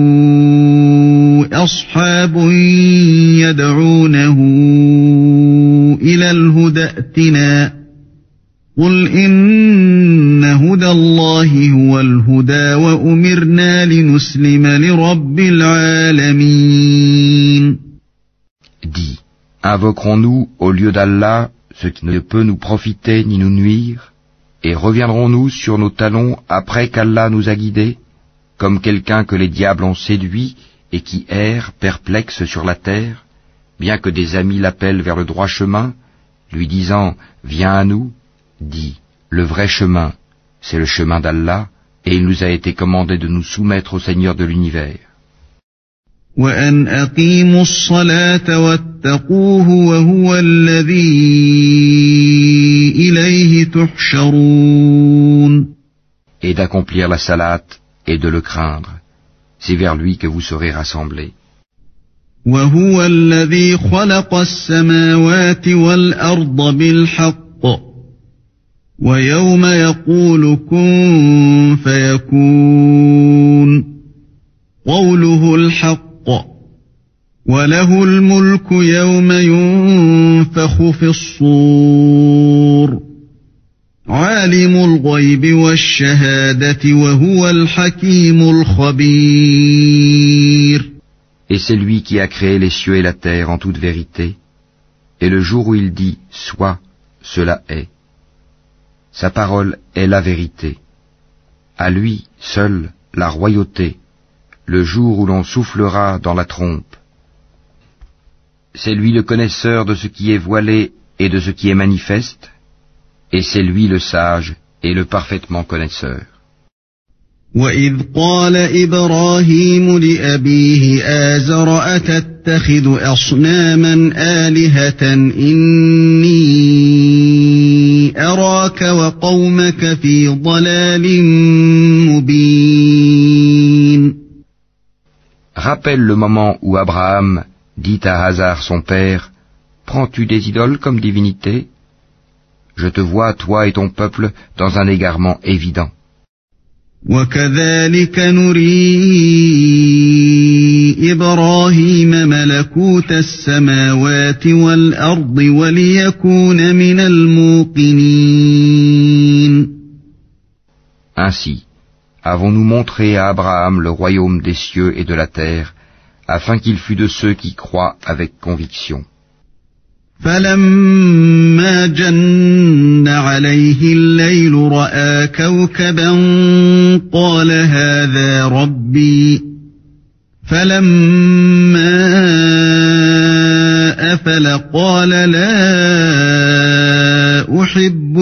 أَصْحَابٌ يَدْعُونَهُ إِلَى الْهُدَى ائْتِنَا قُلْ إِنَّ هُدَى اللَّهِ هُوَ الْهُدَى وَأُمِرْنَا لِنُسْلِمَ لِرَبِّ الْعَالَمِينَ. Dis, invoquerons-nous au lieu d'Allah ce qui ne peut nous profiter ni nous nuire, et reviendrons-nous sur nos talons après qu'Allah nous a guidés, comme quelqu'un que les diables ont séduit et qui erre perplexe sur la terre, bien que des amis l'appellent vers le droit chemin, lui disant « Viens à nous », dit « Le vrai chemin, c'est le chemin d'Allah, et il nous a été commandé de nous soumettre au Seigneur de l'univers. » وَأَنْ أَقِيمُوا الصَّلَاةَ وَاتَّقُوهُ وَهُوَ الَّذِي إِلَيْهِ تُحْشَرُونَ. Et d'accomplir la salate et de le craindre, c'est vers lui que vous serez rassemblés. وَهُوَ الَّذِي خَلَقَ السَّمَاوَاتِ وَالْأَرْضَ بِالْحَقِّ وَيَوْمَ يَقُولُ كُن فَيَكُونُ قَوْلُهُ الْحَقُّ وَلَهُ الْمُلْكُ يَوْمَ يُنفَخُ ينفخ في الصور عالم الغيب والشهادة وهو الحكيم الخبير. Et c'est lui qui a créé les cieux et la terre en toute vérité, et le jour où il dit « Sois », cela est. Sa parole est la vérité. À lui seul la royauté, le jour où l'on soufflera dans la trompe. C'est lui le connaisseur de ce qui est voilé et de ce qui est manifeste, et c'est lui le sage et le parfaitement connaisseur. وَإِذْ قَالَ إِبْرَاهِيمُ لِأَبِيهِ آزَرَ أَتَتَّخِذُ أَصْنَامًا آلِهَةً إِنِّي أَرَاكَ وَقَوْمَكَ فِي ضَلَالٍ مُبِينٍ. Rappelle le moment où Abraham dit à Hazar son père, « Prends-tu des idoles comme divinité ? Je te vois, toi et ton peuple, dans un égarement évident. » وَكَذَلِكَ نُرِي إِبْرَاهِيمَ مَلَكُوتَ السَّمَاوَاتِ وَالْأَرْضِ وَلِيَكُونَ مِنَ الْمُوقِنِينَ. Ainsi, avons-nous montré à Abraham le royaume des cieux et de la terre, afin qu'il fût de ceux qui croient avec conviction. فَلَمَّا جَنَّ عَلَيْهِ اللَّيْلُ رَأَىٰ كَوْكَبًا قَالَ هَٰذَا رَبِّي فَلَمَّا أَفَلَ قَالَ لَا أُحِبُّ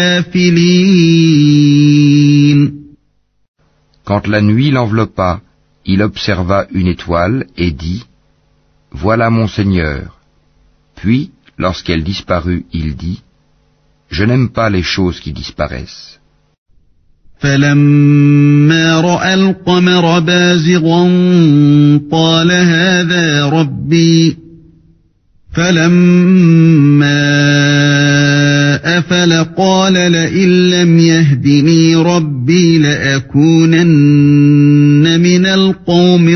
الْآفِلِينَ. Quand la nuit l'enveloppa, il observa une étoile et dit, « Voilà mon Seigneur. » Puis, lorsqu'elle disparut, il dit, « Je n'aime pas les choses qui disparaissent. » فَلَمَّا رَأَى الْقَمَرَ بَازِغًا قَالَ هَٰذَا رَبِّي فَلَمَّا أَفَلَ قَالَ لَئِن لَّمْ يَهْدِنِي رَبِّي لَأَكُونَنَّ مِنَ الْقَوْمِ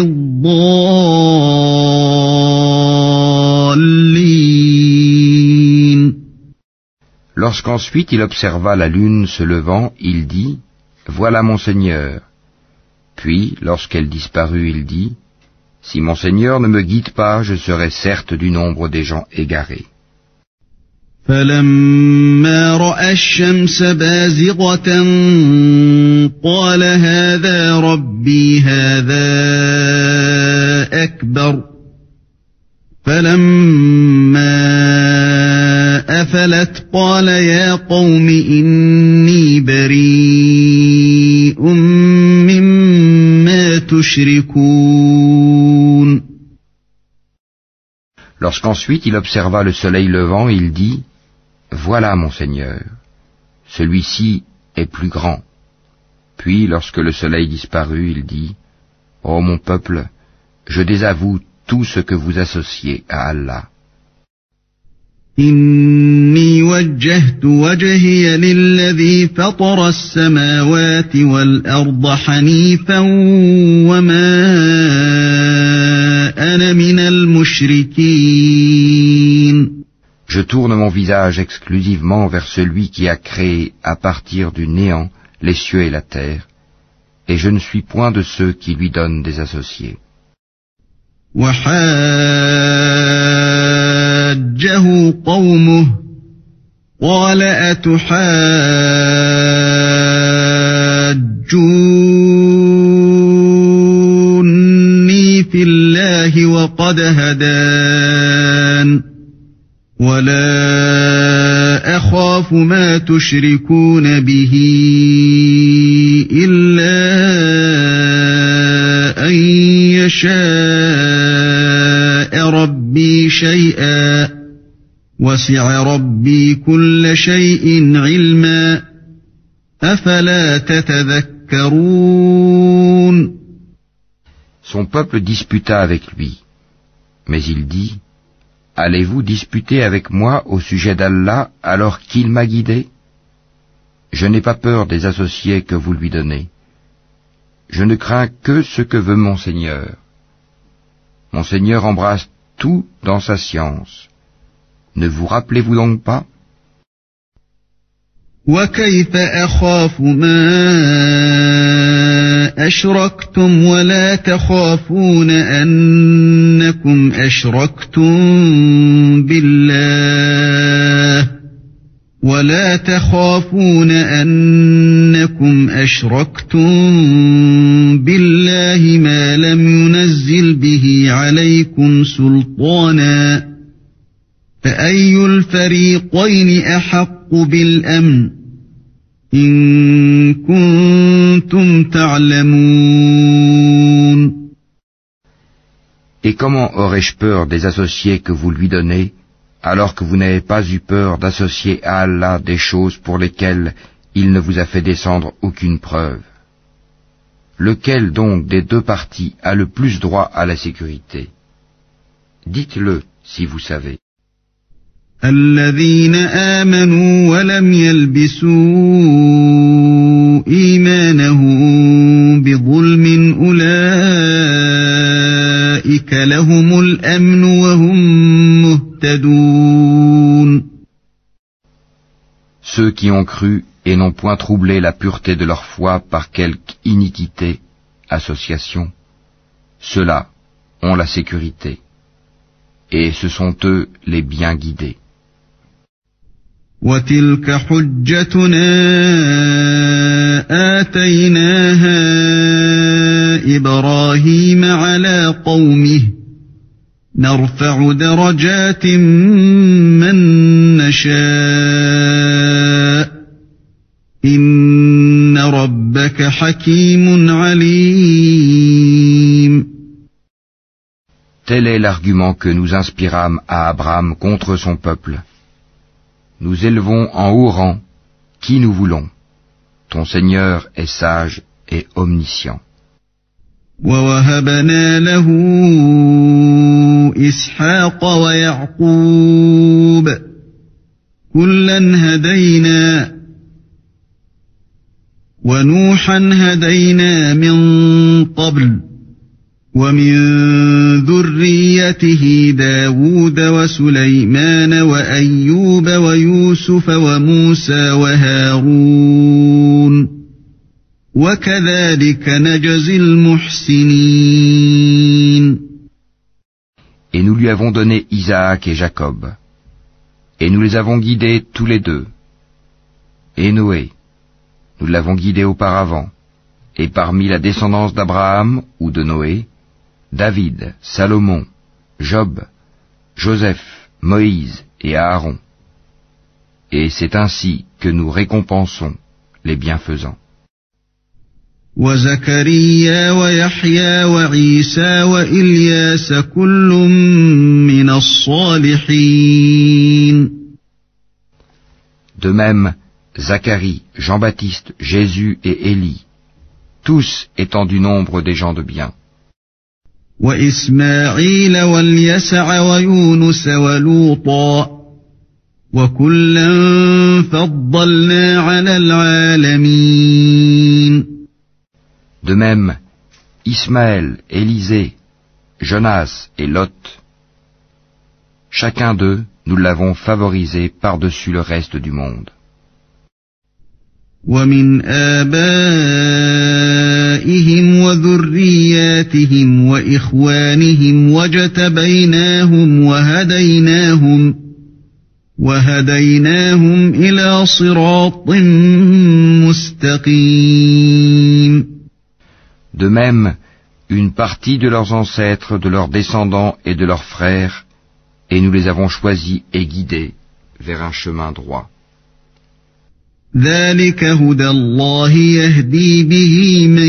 الضَّالِّينَ. Lorsqu'ensuite il observa la lune se levant, il dit, « Voilà mon Seigneur. » Puis, lorsqu'elle disparut, il dit, « Si mon Seigneur ne me guide pas, je serai certes du nombre des gens égarés. » فَلَمَّا رَأَى الشَّمْسَ بَازِغَةً قَالَ هَٰذَا رَبِّي هَٰذَا أَكْبَرُ فَلَمَّا أَفَلَتْ قَالَ يَا قَوْمِ إِنِّي بَرِيءٌ مِّمَّا تُشْرِكُونَ. Lorsqu'ensuite il observa le soleil levant, il dit, « Voilà mon Seigneur. Celui-ci est plus grand. » Puis, lorsque le soleil disparut, il dit, « Ô mon peuple, je désavoue tout ce que vous associez à Allah. » إِنِّي وَجَّهْتُ وَجْهِيَ لِلَّذِي فَطَرَ السَّمَاوَاتِ وَالْأَرْضَ حَنِيفًا وَمَا أَنَا مِنَ الْمُشْرِكِينَ. Je tourne mon visage exclusivement vers celui qui a créé à partir du néant les cieux et la terre, et je ne suis point de ceux qui lui donnent des associés. وَحَاجَّهُ قَوْمُهُ قَالَ أَتُحَاجُّونِّي فِي اللَّهِ وَقَدْ هَدَانِ وَلَا أَخَافُ مَا تُشْرِكُونَ بِهِ إِلَّا أَن يَشَاءَ رَبِّي شَيْئًا وَسِعَ رَبِّي كُلَّ شَيْءٍ عِلْمًا أَفَلَا تَتَذَكَّرُونَ. Son peuple disputa avec lui, mais il dit, « Allez-vous disputer avec moi au sujet d'Allah alors qu'il m'a guidé ? Je n'ai pas peur des associés que vous lui donnez. Je ne crains que ce que veut mon Seigneur. Mon Seigneur embrasse tout dans sa science. Ne vous rappelez-vous donc pas? وكيف أخاف ما أشركتم ولا تخافون أنكم أشركتم بالله ما لم ينزل به عليكم سلطانا فأي الفريقين أحق بالأمن إن كنتم تعلمون. Et comment aurais-je peur des associés que vous lui donnez, alors que vous n'avez pas eu peur d'associer à Allah des choses pour lesquelles il ne vous a fait descendre aucune preuve? Lequel donc des deux parties a le plus droit à la sécurité? Dites-le si vous savez. الذين آمنوا ولم يلبسوا إيمانهم بظلم أولئك لهم الأمن وهم مهتدون. Ceux qui ont cru et n'ont point troublé la pureté de leur foi par quelque iniquité, association, ceux-là ont la sécurité, et ce sont eux les bien guidés. وَتِلْكَ حُجَّتُنَا آتَيْنَاهَا إِبْرَاهِيمَ عَلَى قَوْمِهِ نَرْفَعُ دَرَجَاتٍ مَّن نَّشَاءُ إِنَّ رَبَّكَ حَكِيمٌ عَلِيمٌ. Tel est l'argument que nous inspirâmes à Abraham contre son peuple. Nous élevons en haut rang qui nous voulons. Ton Seigneur est sage et omniscient. وَوَهَبْنَا لَهُ إِسْحَاقَ وَيَعْقُوبَ كُلًّا هَدَيْنَا وَنُوحًا هَدَيْنَا مِن قَبْلُ وَمِن ذُرِّيَّتِهِ دَاوُودَ وَسُلَيْمَانَ وَأَيُّوبَ وَيُوسُفَ وَمُوسَى وَهَارُونَ وَكَذَلِكَ نَجْزِي الْمُحْسِنِينَ. Et nous lui avons donné Isaac et Jacob, et nous les avons guidés tous les deux. Et Noé, nous l'avons guidé auparavant, et parmi la descendance d'Abraham ou de Noé, David, Salomon, Job, Joseph, Moïse et Aaron. Et c'est ainsi que nous récompensons les bienfaisants. وَزَكَرِيَّا وَيَحْيَى وَعِيسَى وَإِلْيَاسَ كُلٌّ مِّنَ الصَّالِحِينَ. De même, Zacharie, Jean-Baptiste, Jésus et Élie, tous étant du nombre des gens de bien. وَإِسْمَاعِيلَ وَالْيَسَعَ وَيُونُسَ وَلُوطًا وَكُلًّا فَضَّلْنَا عَلَى الْعَالَمِينَ. De même, Ismaël, Élisée, Jonas et Lot, chacun d'eux, nous l'avons favorisé par-dessus le reste du monde. وَمِنْ آبَائِهِمْ وَذُرِّيَّاتِهِمْ وَإِخْوَانِهِمْ وَهَدَيْنَاهُمْ إِلَى صِرَاطٍ مُسْتَقِيمٍ. De même, une partie de leurs ancêtres, de leurs descendants et de leurs frères, et nous les avons choisis et guidés vers un chemin droit. ذَلِكَ هُدَى اللَّهِ يَهْدِي بِهِ مَن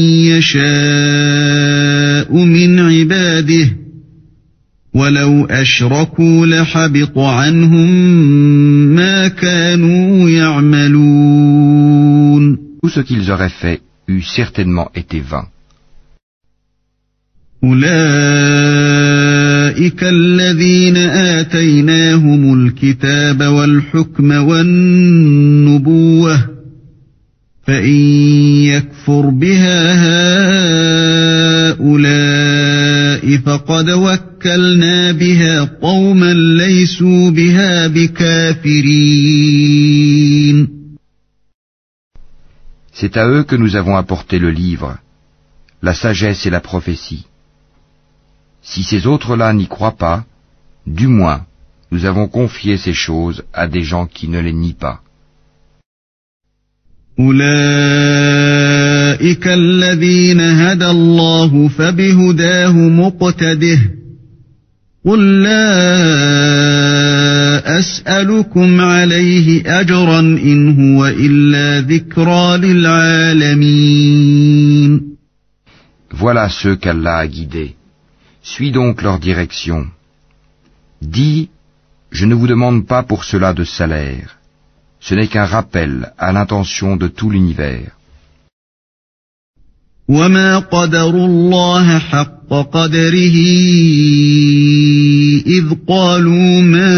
يَشَاءُ مِنْ عِبَادِهِ وَلَوْ أَشْرَكُوا لَحَبِطَ عَنْهُم مَّا كَانُوا يَعْمَلُونَ. Tout ce qu'ils auraient fait eût certainement été vain. أولئك الذين آتيناهم الكتاب والحكم والنبوة فإن يكفر بها هؤلاء فقد وكلنا بها قوما ليسوا بها بكافرين. C'est à eux que nous avons apporté le livre, la sagesse et la prophétie. Si ces autres-là n'y croient pas, du moins, nous avons confié ces choses à des gens qui ne les nient pas. أولئك الذين هدى الله فبهداه مقتده قل لا أسألكم عليه أجرا إن هو إلا ذكرى للعالمين. Voilà ceux qu'Allah a guidés. Suis donc leur direction. Dis, je ne vous demande pas pour cela de salaire. Ce n'est qu'un rappel à l'intention de tout l'univers. وما قدروا الله حق قدره إذ قالوا ما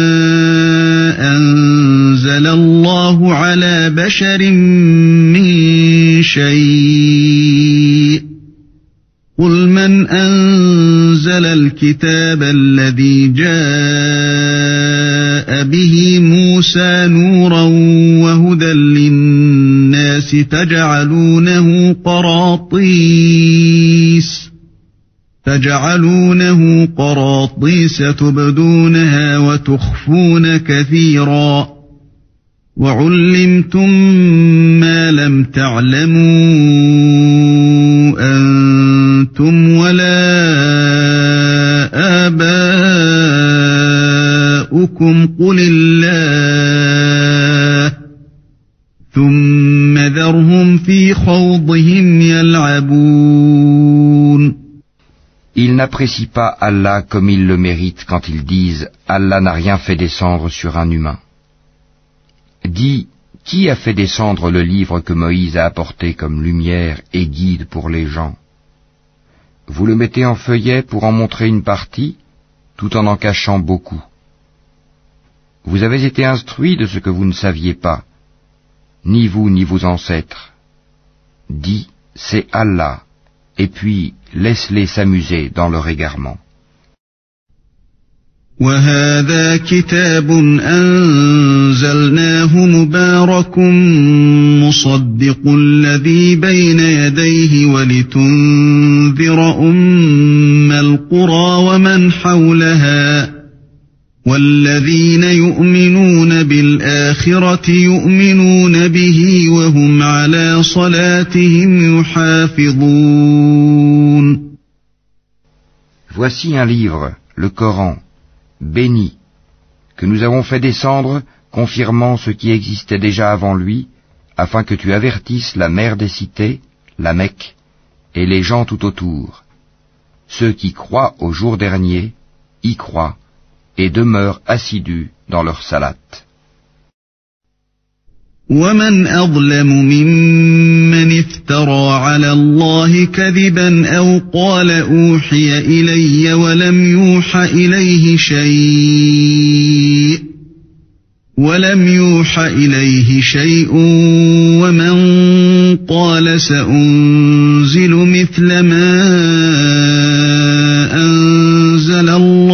أنزل الله على بشر من شيء قل من أنزل الكتاب الذي جاء به موسى نورا وهدى للناس تجعلونه قراطيس تبدونها وتخفون كثيرا وعلمتم ما لم تعلموا أنتم ولا آباؤكم قل الله ثم ذرهم في خوضهم يلعبون. Ils n'apprécient pas Allah comme ils le méritent quand ils disent « Allah n'a rien fait descendre sur un humain ». Dis, qui a fait descendre le livre que Moïse a apporté comme lumière et guide pour les gens? Vous le mettez en feuillet pour en montrer une partie, tout en cachant beaucoup. Vous avez été instruits de ce que vous ne saviez pas, ni vous ni vos ancêtres. Dis, c'est Allah, et puis laisse-les s'amuser dans leur égarement. وهذا كتاب أنزلناه مبارك مصدق الذي بين يديه ولتنذر أم القرى ومن حولها والذين يؤمنون بالآخرة يؤمنون به وهم على صلاتهم يحافظون. Voici un livre, le Coran, béni, que nous avons fait descendre, confirmant ce qui existait déjà avant lui, afin que tu avertisses la mère des cités, la Mecque, et les gens tout autour. Ceux qui croient au jour dernier, y croient, et demeurent assidus dans leur salate. ومن أظلم ممن افترى على الله كذبا أو قال أوحي إلي ولم يوح إليه شيء ومن قال سأنزل مثل ما أنزل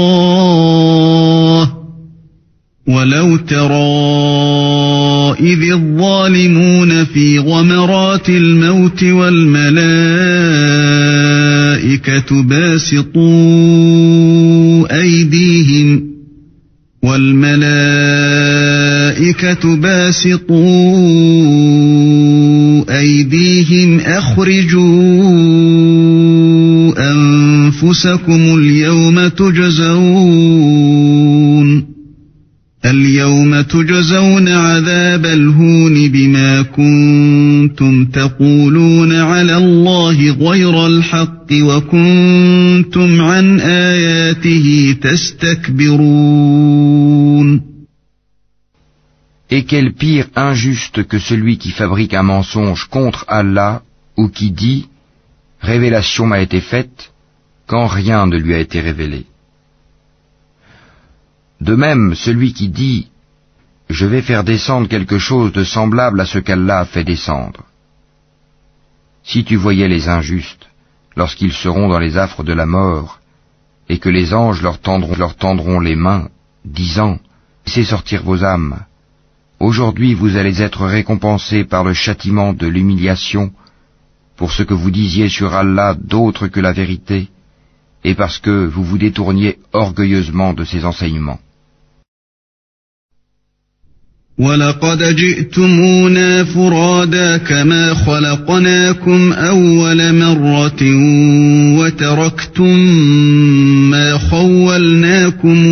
الله ولو ترى إذ الظالمون في غمرات الموت والملائكة باسطوا أيديهم أخرجوا أنفسكم اليوم تجزون عذاب الهون بما كنتم تقولون على الله غير الحق وكنتم عن آياته تستكبرون. Et quel pire injuste que celui qui fabrique un mensonge contre Allah ou qui dit « Révélation m'a été faite » quand rien ne lui a été révélé. De même, celui qui dit « Je vais faire descendre quelque chose de semblable à ce qu'Allah a fait descendre ». Si tu voyais les injustes, lorsqu'ils seront dans les affres de la mort, et que les anges leur tendront les mains, disant, laissez sortir vos âmes. Aujourd'hui vous allez être récompensés par le châtiment de l'humiliation pour ce que vous disiez sur Allah d'autre que la vérité, et parce que vous vous détourniez orgueilleusement de ses enseignements. وَلَقَدْ جِئْتُمُونَا فُرَادَى كَمَا خَلَقْنَاكُمْ أَوَّلَ مَرَّةٍ وَتَرَكْتُمْ مَا خَوَّلْنَاكُمْ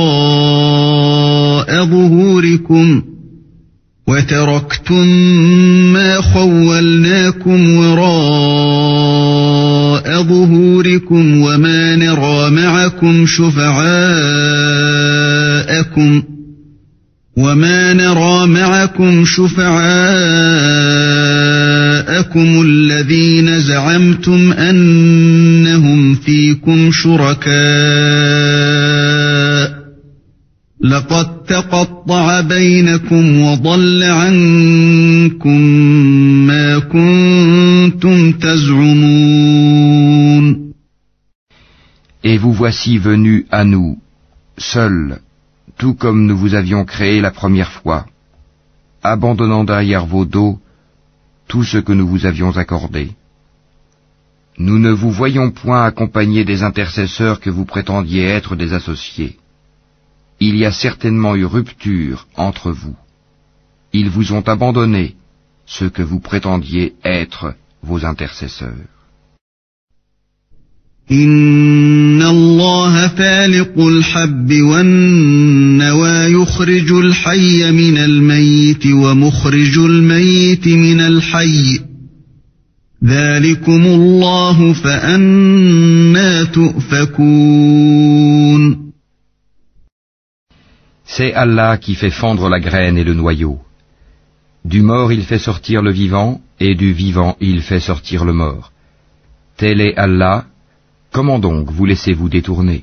وَرَاءَ ظُهُورِكُمْ وَمَا نَرَى مَعَكُمْ شُفَعَاءَكُمُ الَّذِينَ زَعَمْتُمْ أَنَّهُمْ فِيكُمْ شُرَكَاءُ لَقَدْ تَقَطَّعَ بَيْنَكُمْ وَضَلَّ عَنكُمْ مَا كُنتُمْ تَزْعُمُونَ. Et vous voici venus à nous, seuls, tout comme nous vous avions créé la première fois, abandonnant derrière vos dos tout ce que nous vous avions accordé. Nous ne vous voyons point accompagnés des intercesseurs que vous prétendiez être des associés. Il y a certainement eu rupture entre vous. Ils vous ont abandonné, ceux que vous prétendiez être vos intercesseurs. إِنَّ اللَّهَ فَالِقُ الْحَبِّ وَالنَّوَى يُخْرِجُ الْحَيَّ مِنَ الْمَيِّتِ وَمُخْرِجُ الْمَيِّتِ مِنَ الْحَيِّ ذَلِكُمُ اللَّهُ فَأَنَّى تُؤْفَكُونَ. C'est Allah qui fait fondre la graine et le noyau. Du mort il fait sortir le vivant, et du vivant il fait sortir le mort. Tel est Allah. Comment donc vous laissez-vous détourner?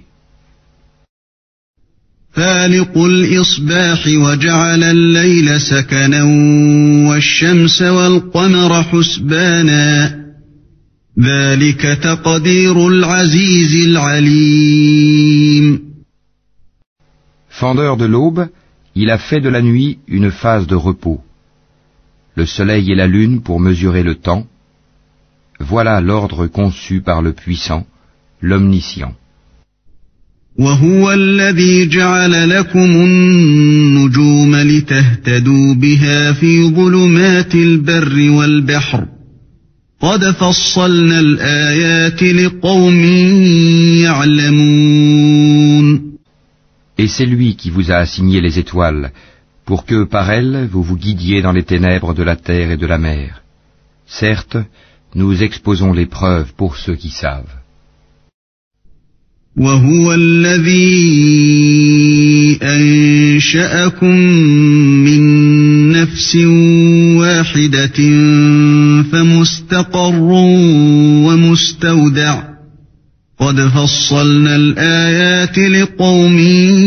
فَالِقُ الْإِصْبَاحِ وَجَعَلَ اللَّيْلَ سَكَنًا وَالشَّمْسَ وَالْقَمَرَ حُسْبَانًا ذَلِكَ تَقْدِيرُ الْعَزِيزِ الْعَلِيمِ. Fendeur de l'aube, il a fait de la nuit une phase de repos. Le soleil et la lune pour mesurer le temps. Voilà l'ordre conçu par le puissant, l'omniscient. وَهُوَ الَّذِي جَعَلَ لَكُمُ النُّجُومَ لِتَهْتَدُوا بِهَا فِي ظُلُمَاتِ الْبَرِّ وَالْبَحْرِ قَدْ فَصَّلْنَا الْآيَاتِ لِقَوْمٍ يَعْلَمُونَ. Et c'est lui qui vous a assigné les étoiles, pour que par elles vous vous guidiez dans les ténèbres de la terre et de la mer. Certes, nous exposons les preuves pour ceux qui savent. وَهُوَ الَّذِي أَنشَأَكُم مِّن نَّفْسٍ وَاحِدَةٍ فَمُسْتَقَرٌّ وَمُسْتَوْدَعٌ قَدْ فَصَّلْنَا الْآيَاتِ لِقَوْمٍ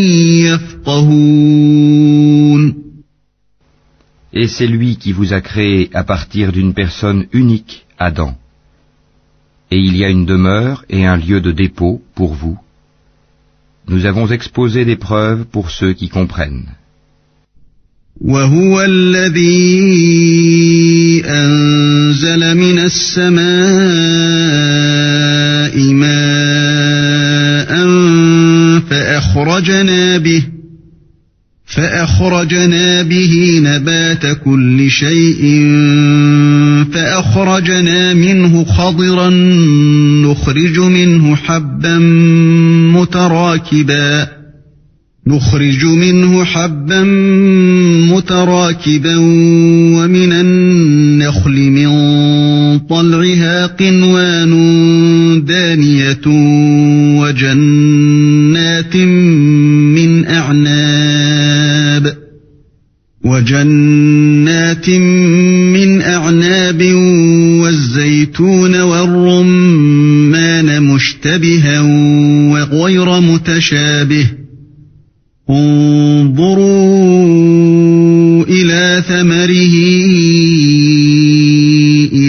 يَفْقَهُونَ. Et c'est lui qui vous a créé à partir d'une personne unique, Adam. Et il y a une demeure et un lieu de dépôt pour vous. Nous avons exposé des preuves pour ceux qui comprennent. وَهُوَ الَّذِي أَنزَلَ مِنَ السَّمَاءِ مَاءً فَأَخْرَجْنَا بِهِ نَبَاتَ كُلِّ شَيْءٍ فَأَخْرَجْنَا مِنْهُ خَضِرًا نُخْرِجُ منه حبا متراكبا ومن النخل من طلعها قنوان دانية وجنات من أعناب والزيتون والرمان مشتبها وغير متشابه انظروا إلى ثمره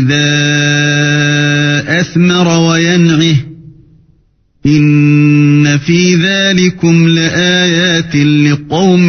إذا أثمر وينعه إن ذلكم لآيات لقوم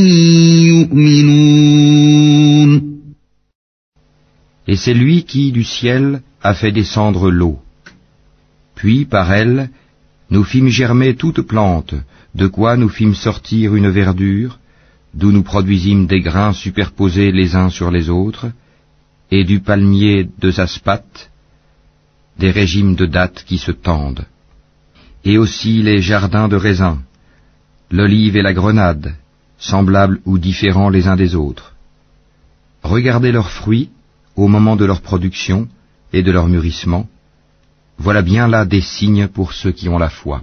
يؤمنون. Et c'est lui qui, du ciel, a fait descendre l'eau. Puis, par elle, nous fîmes germer toute plante, de quoi nous fîmes sortir une verdure, d'où nous produisîmes des grains superposés les uns sur les autres, et du palmier de Zaspate, des régimes de dattes qui se tendent, et aussi les jardins de raisins, l'olive et la grenade, semblables ou différents les uns des autres. Regardez leurs fruits au moment de leur production et de leur mûrissement. Voilà bien là des signes pour ceux qui ont la foi.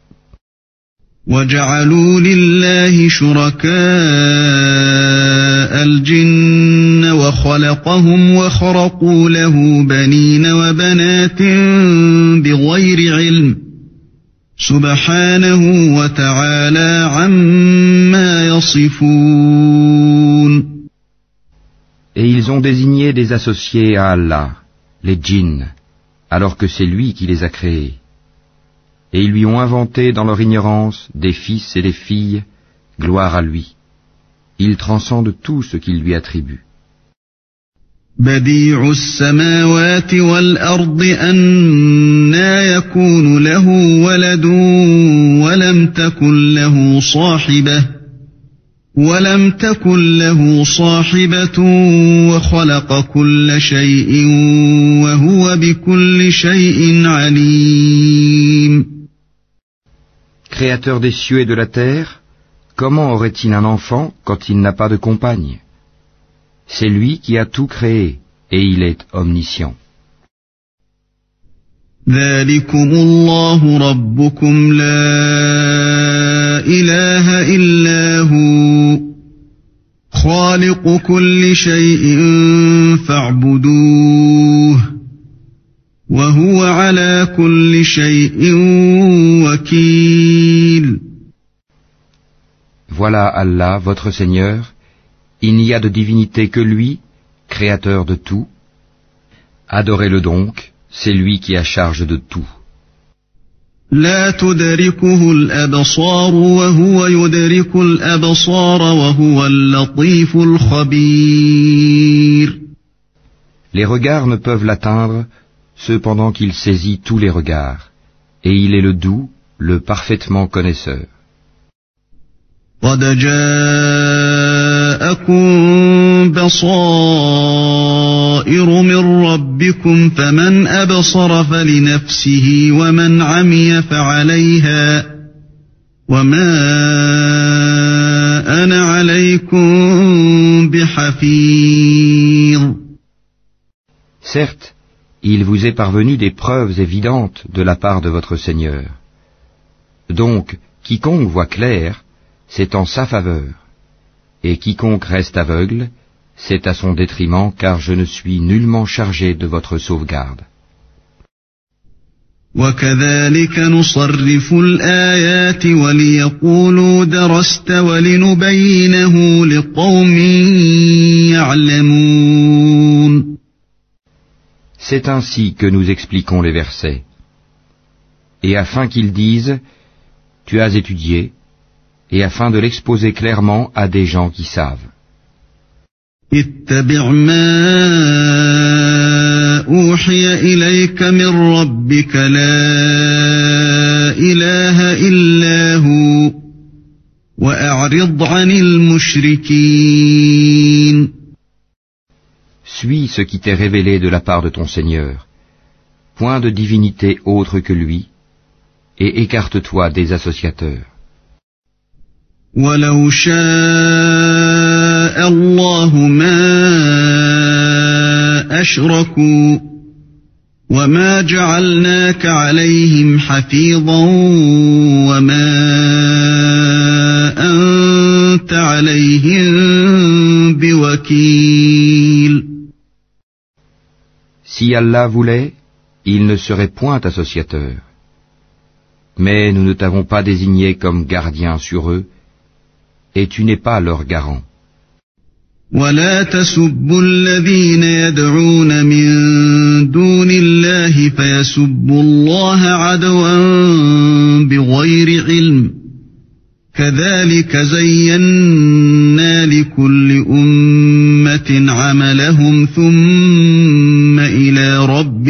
وَجَعَلُوا لِلَّهِ شُرَكَاءَ الْجِنَّ وَخَلَقَهُمْ وَخَرَقُوا لَهُ بَنِينَ وَبَنَاتٍ بِغَيْرِ عِلْمٍ سُبْحَانَهُ وَتَعَالَى عَمَّا يَصِفُونَ. Et ils ont désigné des associés à Allah, les djinns, alors que c'est lui qui les a créés. Et ils lui ont inventé dans leur ignorance des fils et des filles, gloire à lui. Il transcende tout ce qu'il lui attribue. بديع السماوات والأرض أنى يكون له ولد ولم تكن له صاحبة وخلق كل شيء وهو بكل شيء عليم. Créateur des cieux et de la terre, comment aurait-il un enfant quand il n'a pas de compagne? C'est lui qui a tout créé, et il est omniscient. ذلكم الله ربكم لا إله إلا هو خالق كل شيء فاعبدوه وهو على كل شيء وكيل. Voilà Allah, votre Seigneur, il n'y a de divinité que lui, créateur de tout. Adorez-le donc, c'est lui qui a charge de tout. لا تدركه الأبصار وهو يدرك الأبصار وهو اللطيف الخبير. Les regards ne peuvent l'atteindre, cependant qu'il saisit tous les regards, et il est le doux, le parfaitement connaisseur. قد جاءكم بصائر من ربكم فمن أبصر فلنفسه ومن عمي فعليها وما أنا عليكم بحفيظ. Certes, il vous est parvenu des preuves évidentes de la part de votre Seigneur. Donc, quiconque voit clair, c'est en sa faveur, et quiconque reste aveugle, c'est à son détriment, car je ne suis nullement chargé de votre sauvegarde. وَكَذَلِكَ نُصَرِّفُ الْآيَاتِ وَلِيَقُولُوا دَرَسْتَ وَلِنُبَيِّنَهُ لِقَوْمٍ يَعْلَمُونَ. C'est ainsi que nous expliquons les versets. Et afin qu'ils disent, tu as étudié, et afin de l'exposer clairement à des gens qui savent. اتبع ما أوحي إليك من ربك لا إله إلا هو وأعرض عن المشركين. Suis ce qui t'est révélé de la part de ton Seigneur. Point de divinité autre que lui, et écarte-toi des associateurs. وَلَوْ شَاءَ اللَّهُ مَا أَشْرَكُوا وَمَا جَعَلْنَاكَ عَلَيْهِمْ حَفِيظًا وَمَا أَنْتَ عَلَيْهِمْ بِوَكِيلٍ. Si Allah voulait, il ne serait point associateur. Mais nous ne t'avons pas désigné comme gardien sur eux, et tu n'es pas leur garant. ولا تسبوا الذين يدعون من دون الله فيسبوا الله عدوا بغير علم كذلك زينا لكل أمة عملهم ثم إلى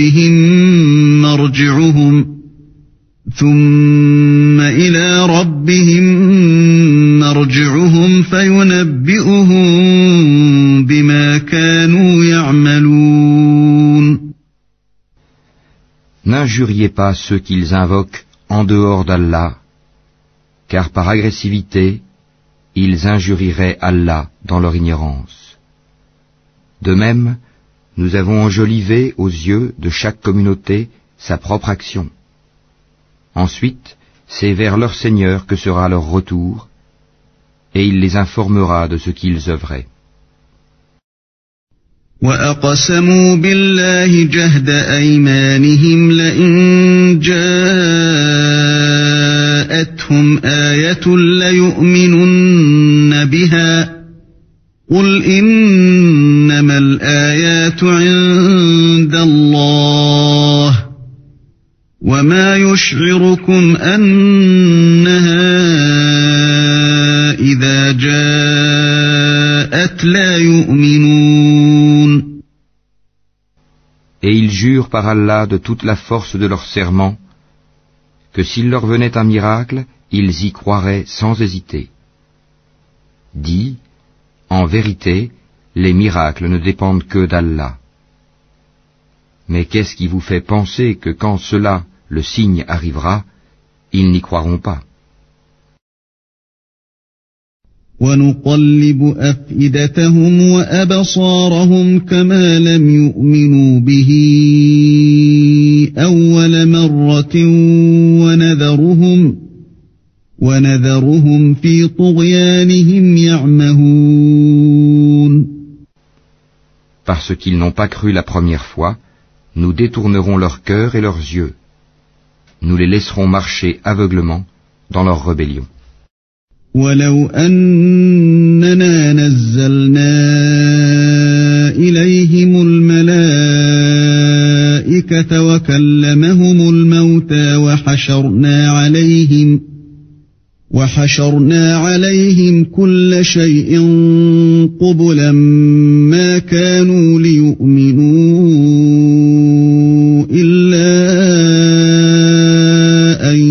ربهم مرجعهم فينبئهم بما كانوا يعملون. N'injuriez pas ceux qu'ils invoquent en dehors d'Allah, car par agressivité, ils injurieraient Allah dans leur ignorance. De même, nous avons enjolivé aux yeux de chaque communauté sa propre action. Ensuite, c'est vers leur Seigneur que sera leur retour, et il les informera de ce qu'ils œuvraient. وَأَقْسَمُوا بِاللَّهِ جَهْدَ أَيْمَانِهِمْ لَئِن جَاءَتْهُمْ آيَةٌ لَيُؤْمِنُنَّ بِهَا قُلْ إِنَّمَا الْآيَاتُ عِندَ اللَّهِ وَمَا يُشْعِرُكُمْ أَنَّهَا إِذَا جَاءَتْ لَا يُؤْمِنُونَ. Et ils jurent par Allah de toute la force de leur serment que s'il leur venait un miracle, ils y croiraient sans hésiter. Dis, en vérité, les miracles ne dépendent que d'Allah. Mais qu'est-ce qui vous fait penser que quand cela, le signe arrivera, ils n'y croiront pas? وَنُقَلِّبُ أَفْئِدَتَهُمْ وَأَبْصَارَهُمْ كَمَا لَمْ يُؤْمِنُوا بِهِ أَوَّلَ مَرَّةٍ وَنَذَرُهُمْ فِي طُغْيَانِهِمْ يَعْمَهُونَ. Parce qu'ils n'ont pas cru la première fois, nous détournerons leur cœur et leurs yeux. Nous les laisserons marcher aveuglement dans leur rébellion. وَلَوْ أَنَّنَا نَزَّلْنَا إِلَيْهِمُ الْمَلَائِكَةَ وَكَلَّمَهُمُ الْمَوْتَى وَحَشَرْنَا عَلَيْهِمْ كُلَّ شَيْءٍ قُبُلًا مَا كَانُوا لِيُؤْمِنُوا إِلَّا أَن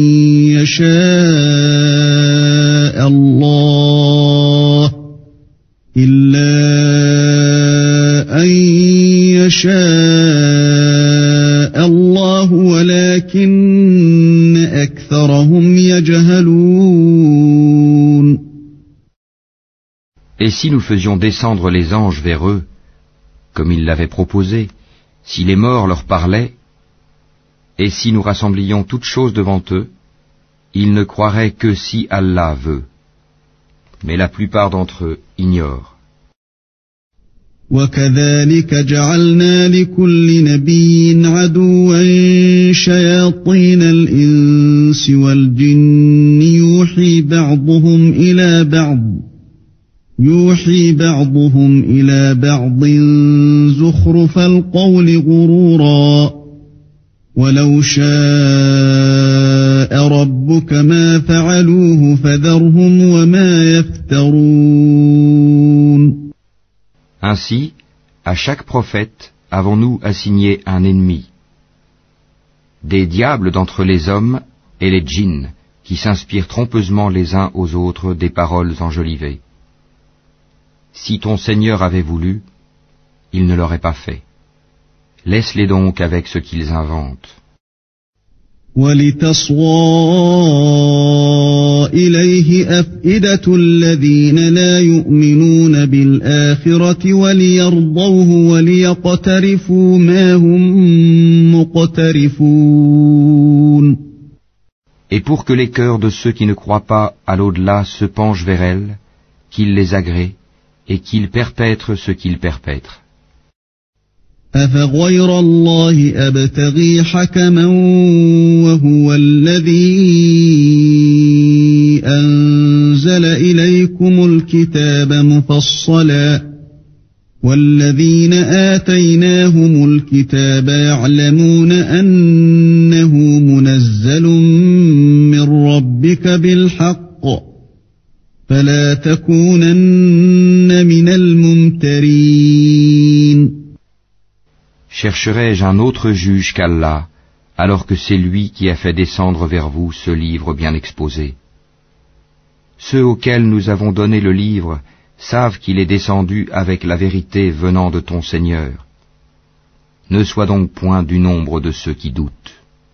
يشاء الله ولكن أكثرهم يجهلون. Et si nous faisions descendre les anges vers eux, comme ils l'avaient proposé, si les morts leur parlaient, et si nous rassemblions toutes choses devant eux, ils ne croiraient que si Allah veut. Mais la plupart d'entre eux ignorent. وَكَذَلِكَ جَعَلْنَا لِكُلِّ نَبِيٍّ عَدُوًّا شَيَاطِينَ الْإِنسِ وَالْجِنِّ يُوحِي بَعْضُهُمْ إِلَى بَعْضٍ زُخْرُفَ الْقَوْلِ غُرُورًا وَلَوْ شَاءَ رَبُّكَ مَا فَعَلُوهُ فَذَرْهُمْ وَمَا يَفْتَرُونَ. Ainsi, à chaque prophète avons-nous assigné un ennemi. Des diables d'entre les hommes et les djinns qui s'inspirent trompeusement les uns aux autres des paroles enjolivées. Si ton Seigneur avait voulu, il ne l'aurait pas fait. Laisse-les donc avec ce qu'ils inventent. وَلِتَصْغَىٰ إِلَيْهِ أَفْئِدَةُ الَّذِينَ لَا يُؤْمِنُونَ بِالْآخِرَةِ وَلِيَرْضَوْهُ وَلِيَقْتَرِفُوا مَا هُمْ مُقْتَرِفُونَ. Et pour que les cœurs de ceux qui ne croient pas à l'au-delà se penchent vers elles, qu'ils les agréent et qu'ils perpètrent ce qu'ils perpètrent. أَفَغَيْرَ اللَّهِ أَبْتَغِي حَكَمًا وَهُوَ الَّذِي أَنزَلَ إِلَيْكُمُ الْكِتَابَ مُفَصَّلًا وَالَّذِينَ آتَيْنَاهُمُ الْكِتَابَ يَعْلَمُونَ أَنَّهُ مُنَزَّلٌ مِّن رَّبِّكَ بِالْحَقِّ فلا تكونن من الممترين. Chercherai-je un autre juge qu'Allah, alors que c'est lui qui a fait descendre vers vous ce livre bien exposé? Ceux auxquels nous avons donné le livre savent qu'il est descendu avec la vérité venant de ton Seigneur. Ne sois donc point du nombre de ceux qui doutent.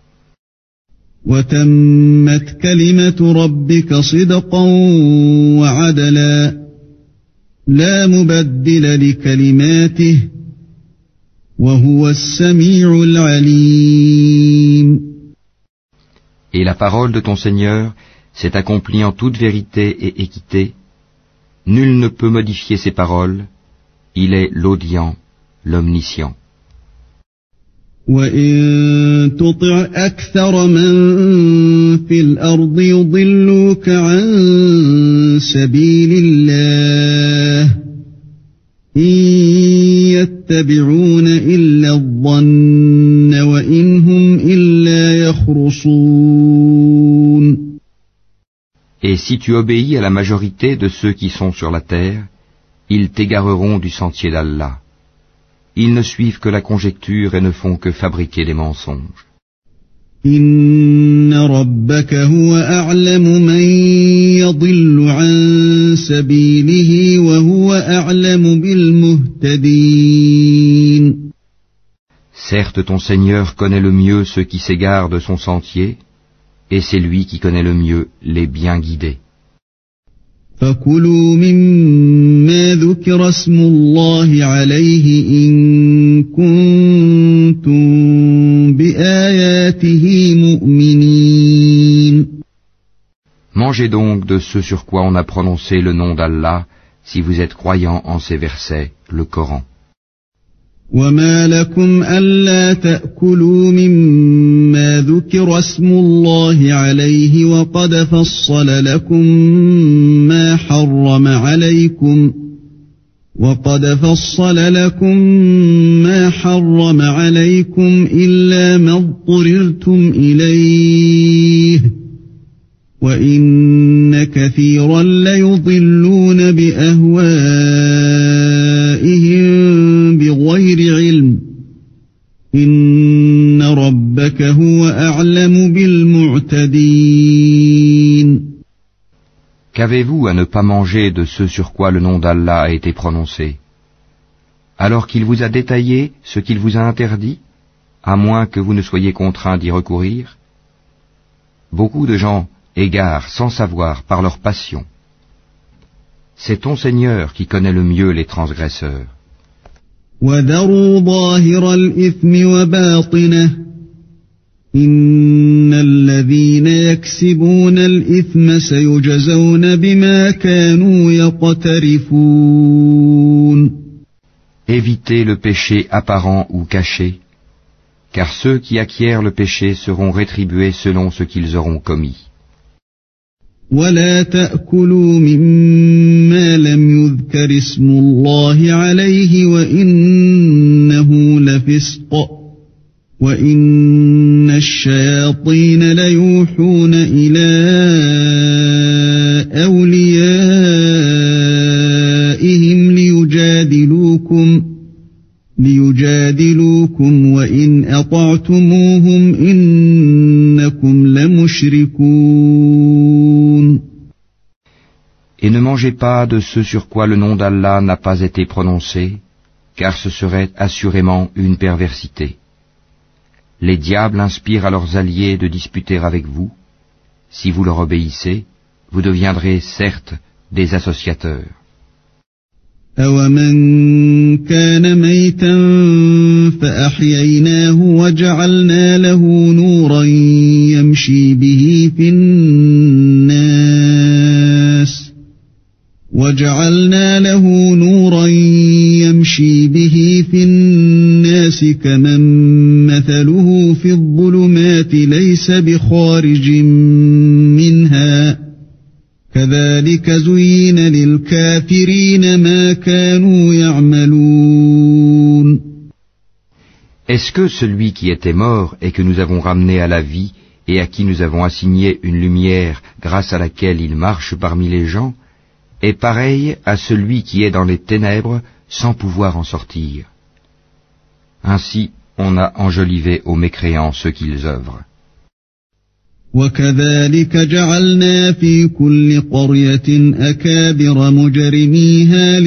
وَتَمَّتْ كَلِمَةُ رَبِّكَ صِدْقًا وَعَدْلًا لَا مُبَدِّلَ لِكَلِمَاتِهِ وَهُوَ السَّمِيعُ الْعَلِيمُ. Et la parole de ton Seigneur s'est accomplie en toute vérité et équité. Nul ne peut modifier ses paroles. Il est l'audient, l'omniscient. وَإِن تُطِعْ أَكْثَرَ مَن فِي الْأَرْضِ يُضِلُّوكَ عَن سَبِيلِ اللَّهِ إِن يَتَّبِعُونَ إِلَّا الظَّنَّ وَإِنْ هُمْ إِلَّا يَخْرُصُونَ. Et si tu obéis à la majorité de ceux qui sont sur la terre, ils t'égareront du sentier d'Allah. Ils ne suivent que la conjecture et ne font que fabriquer des mensonges. Inna rabbaka huwa a'lamu man yadillu an sabilihi wa huwa a'lamu bil muhtadin. Certes, ton Seigneur connaît le mieux ceux qui s'égarent de son sentier, et c'est lui qui connaît le mieux les bien guidés. فَكُلُوا مِمَّا ذُكِرَ اسْمُ اللَّهِ عَلَيْهِ إِن كُنتُم بِآيَاتِهِ مُؤْمِنِينَ. Mangez donc de ce sur quoi on a prononcé le nom d'Allah, si vous êtes croyants en ces versets, le Coran. وَمَا لَكُمْ أَلَّا تَأْكُلُوا مِمَّا ذُكِرَ اسْمُ اللَّهِ عَلَيْهِ وَقَدْ فَصَّلَ لَكُم مَّا حَرَّمَ عَلَيْكُمْ إِلَّا مَا اضْطُرِرْتُمْ إِلَيْهِ وَإِنَّ كَثِيرًا لَيُضِلُّونَ بِأَهْوَائِهِم بِغَيْرِ عِلْمٍ إِنَّ رَبَّكَ هُوَ أَعْلَمُ بِالْمُعْتَدِينَ. Qu'avez-vous à ne pas manger de ce sur quoi le nom d'Allah a été prononcé, alors qu'il vous a détaillé ce qu'il vous a interdit, à moins que vous ne soyez contraints d'y recourir? Beaucoup de gens égarent sans savoir par leur passion. C'est ton Seigneur qui connaît le mieux les transgresseurs. وَذَرُوا ظَاهِرَ الْإِثْمِ وَبَاطِنَهُ إِنَّ الَّذِينَ يَكْسِبُونَ الْإِثْمَ سَيُجْزَوْنَ بِمَا كَانُوا يَقْتَرِفُونَ. Évitez le péché apparent ou caché, car ceux qui acquièrent le péché seront rétribués selon ce qu'ils auront commis. وَلَا تَأْكُلُوا مِمَّا لَمْ يُذْكَرِ اسْمُ اللَّهِ عَلَيْهِ وَإِنَّهُ لَفِسْقٌ وَإِنَّ الشَّيَاطِينَ لَيُوحُونَ إِلَىٰ أَوْلِيَائِهِمْ لِيُجَادِلُوكُمْ وَإِنْ أَطَعْتُمُوهُمْ إِنَّكُمْ لَمُشْرِكُونَ. Et ne mangez pas de ce sur quoi le nom d'Allah n'a pas été prononcé, car ce serait assurément une perversité. Les diables inspirent à leurs alliés de disputer avec vous. Si vous leur obéissez, vous deviendrez certes des associateurs. أَوَمَنْ كَانَ مَيْتًا فَأَحْيَيْنَاهُ وَجَعَلْنَا لَهُ نُورًا يَمْشِي بِهِ فِي النَّاسِ كَمَن مَّثَلُهُ فِي الظُّلُمَاتِ لَيْسَ بِخَارِجٍ مِّنْهَا كَذَلِكَ زُيِّنَ لِلْكَافِرِينَ مَا كَانُوا يَعْمَلُونَ. Est-ce que celui qui était mort et que nous avons ramené à la vie et à qui nous avons assigné une lumière grâce à laquelle il marche parmi les gens, est pareil à celui qui est dans les ténèbres sans pouvoir en sortir. Ainsi, on a enjolivé aux mécréants ce qu'ils œuvrent. وكذلك جعلنا في كل قرية أكابر مجرميها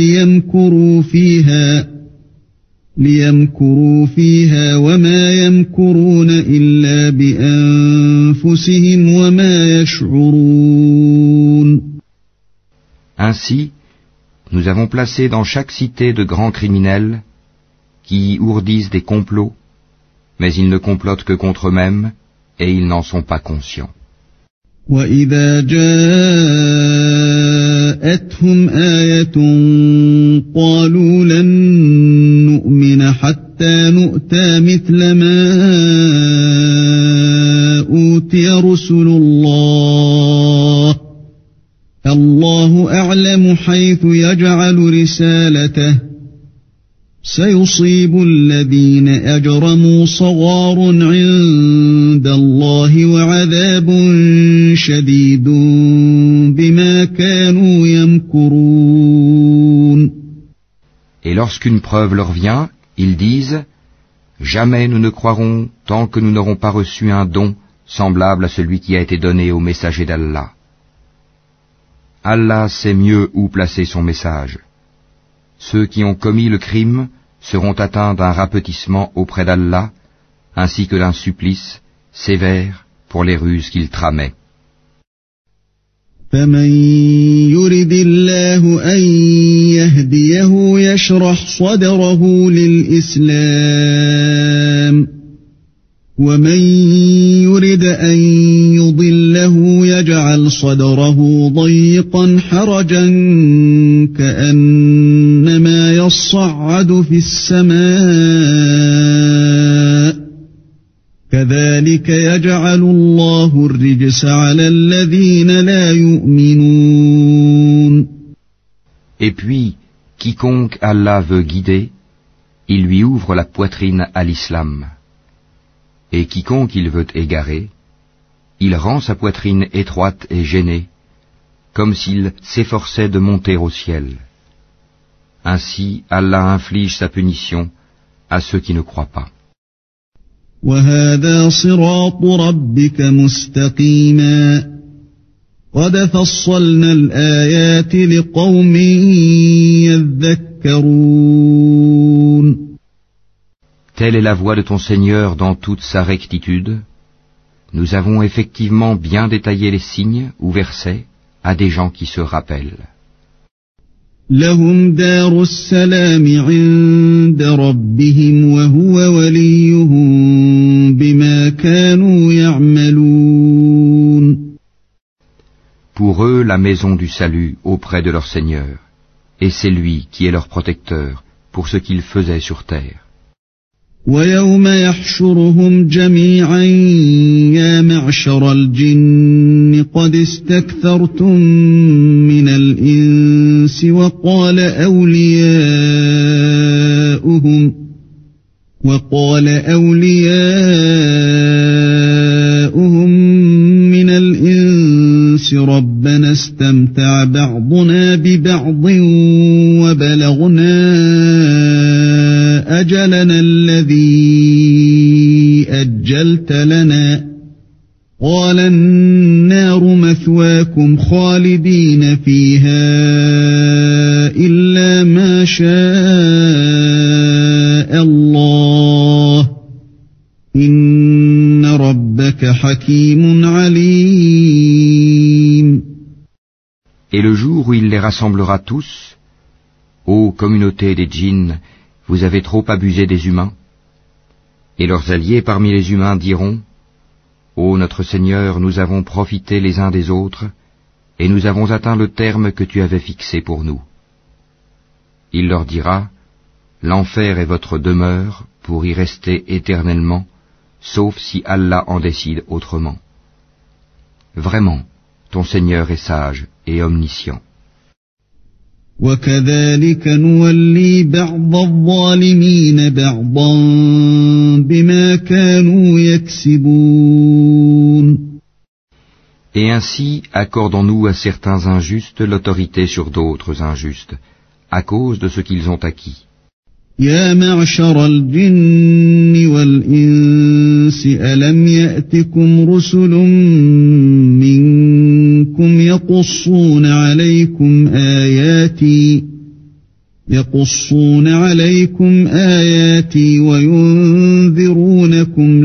ليمكروا فيها وما يمكرون إلا بأنفسهم وما يشعرون. Ainsi, nous avons placé dans chaque cité de grands criminels qui y ourdissent des complots, mais ils ne complotent que contre eux-mêmes et ils n'en sont pas conscients. وَإِذَا جَاءَتْهُمْ آيَةٌ قَالُوا لَن نُّؤْمِنَ حَتَّى نُؤْتَىٰ مِثْلَ مَا أُوتِيَ رُسُلُ اللَّهُ أَعْلَمُ حَيْثُ يَجْعَلُ رِسَالَتَهُ سيصيب الذين أجرموا صغار عند الله وعذاب شديد بما كانوا يمكرون. Et lorsqu'une preuve leur vient, ils disent « Jamais nous ne croirons tant que nous n'aurons pas reçu un don semblable à celui qui a été donné au messager d'Allah. Allah sait mieux où placer son message. Ceux qui ont commis le crime seront atteints d'un rapetissement auprès d'Allah, ainsi que d'un supplice sévère pour les ruses qu'ils tramaient. فَمَن يُرِدِ اللَّهُ أَن يَهْدِيَهُ يَشْرَحْ صَدْرَهُ لِلْإِسْلَامِ وَمَن يُرِدْ أَن يُضِلَّهُ يَجْعَلْ صَدْرَهُ ضَيِّقًا حَرَجًا كَأَنَّمَا يَصَّعَّدُ فِي السَّمَاءِ كَذَلِكَ يَجْعَلُ اللَّهُ الرِّجْسَ عَلَى الَّذِينَ لَا يُؤْمِنُونَ. Et puis, quiconque Allah veut guider, il lui ouvre la poitrine à l'islam. Et quiconque il veut égarer, il rend sa poitrine étroite et gênée, comme s'il s'efforçait de monter au ciel. Ainsi, Allah inflige sa punition à ceux qui ne croient pas. وَهَذَا صِرَاطُ رَبِّكَ مُسْتَقِيمًا قَدْ فَصَّلْنَا الْآيَاتِ لِقَوْمٍ يَذَّكَّرُونَ. Telle est la voie de ton Seigneur dans toute sa rectitude. Nous avons effectivement bien détaillé les signes ou versets à des gens qui se rappellent. لهم دار السلام عند ربهم وهو وليهم بما كانوا يعملون. Pour eux, la maison du salut auprès de leur Seigneur, et c'est lui qui est leur protecteur pour ce qu'ils faisaient sur terre. ويوم يحشرهم جميعا يا معشر الجن قد استكثرتم من الإنس وقال أولياؤهم من الإنس ربنا استمتع بعضنا ببعض وبلغنا أجلنا الذي أجلت لنا قال النار مثواكم خالدين فيها إلا ما شاء الله إن ربك حكيم عليم. Et le jour où il les rassemblera tous, ô communauté des djinns, vous avez trop abusé des humains. Et leurs alliés parmi les humains diront, ô notre Seigneur, nous avons profité les uns des autres, et nous avons atteint le terme que tu avais fixé pour nous. Il leur dira, l'enfer est votre demeure pour y rester éternellement, sauf si Allah en décide autrement. Vraiment, ton Seigneur est sage et omniscient. وَكَذَلِكَ نُوَلِّي بَعْضَ الظَّالِمِينَ بَعْضًا بِمَا كَانُوا يَكْسِبُونَ. Et ainsi accordons-nous à certains injustes l'autorité sur d'autres injustes, à cause de ce qu'ils ont acquis. يا معشر الجن والإنس ألم يأتكم رسل منكم يقصون عليكم آياتي وينذرونكم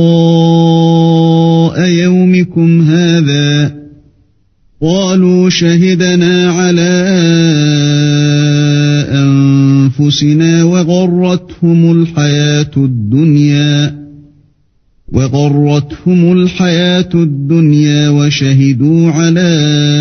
لقاء يومكم هذا قالوا شهدنا على أنفسنا وغرتهم الحياة الدنيا وشهدوا على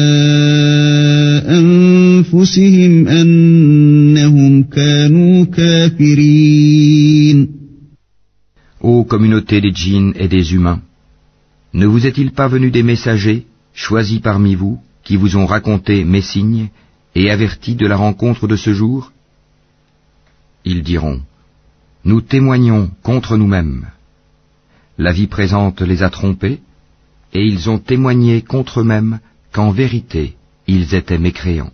أنفسهم أنهم كانوا كافرين. Ô communauté des djinns et des humains, ne vous est-il pas venu des messagers, choisis parmi vous, qui vous ont raconté mes signes et avertis de la rencontre de ce jour? Ils diront, nous témoignons contre nous-mêmes. La vie présente les a trompés, et ils ont témoigné contre eux-mêmes qu'en vérité, ils étaient mécréants.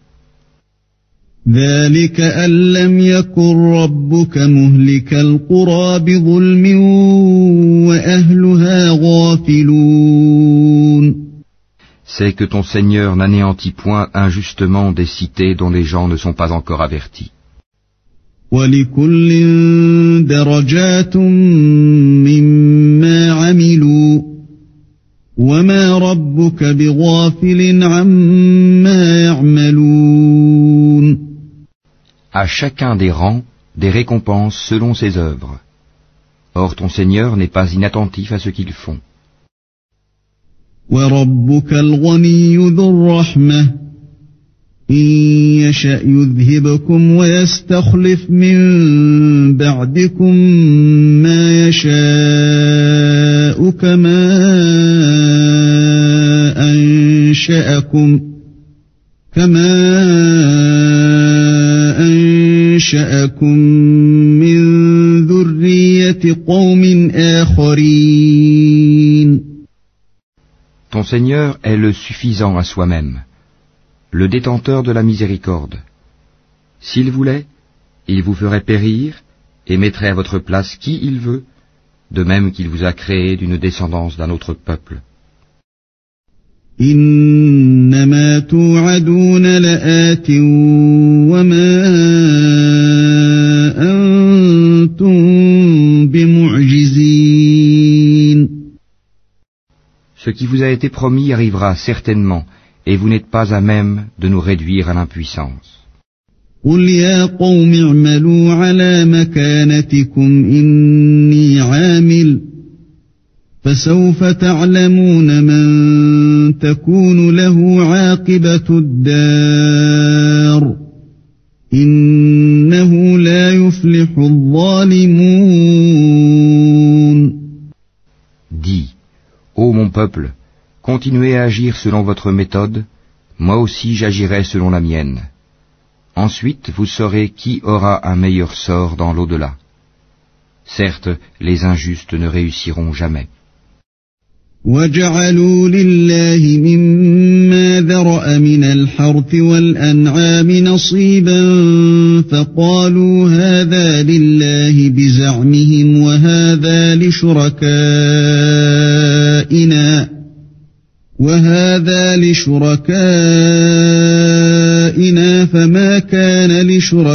ذلك أن لم يكن ربك مهلك القرى بظلم وأهلها غافلون. C'est que ton Seigneur n'anéantit point injustement des cités dont les gens ne sont pas encore avertis. وَلِكُلٍّ دَرَجَاتٌ مِّمَّا عَمِلُوا وَمَا رَبُّكَ بِغَافِلٍ عَمَّا يَعْمَلُونَ. À chacun des rangs, des récompenses selon ses œuvres. Or ton Seigneur n'est pas inattentif à ce qu'ils font. وَرَبُّكَ الْغَنِيُّ ذُو الرَّحْمَةِ إِن يَشَأْ يُذْهِبْكُمْ وَيَسْتَخْلِفْ مِن بَعْدِكُم مَّا يَشَاءُ كَمَا أَنشَأَكُم مِّن ذُرِّيَّةِ قَوْمٍ آخَرِينَ. Ton Seigneur est le suffisant à soi-même, le détenteur de la miséricorde. S'il voulait, il vous ferait périr et mettrait à votre place qui il veut, de même qu'il vous a créé d'une descendance d'un autre peuple. إنما توعدون لآت وما أنتم بمعجزين. Ce qui vous a été promis arrivera certainement, et vous n'êtes pas à même de nous réduire à l'impuissance. قل يا قوم اعملوا على مكانتكم إني عامل فسوف تعلمون من تكون له عاقبة الدار إنه لا يفلح الظالمون. Dis, ô mon peuple, continuez à agir selon votre méthode, moi aussi j'agirai selon la mienne. Ensuite vous saurez qui aura un meilleur sort dans l'au-delà. Certes, les injustes ne réussiront jamais. وَجَعَلُوا لِلَّهِ مِمَّا ذَرَأَ مِنَ الْحَرْثِ وَالْأَنْعَامِ نَصِيبًا فَقَالُوا هَذَا لِلَّهِ بِزَعْمِهِمْ وَهَذَا لِشُرَكَائِنَا فَمَا كَانَ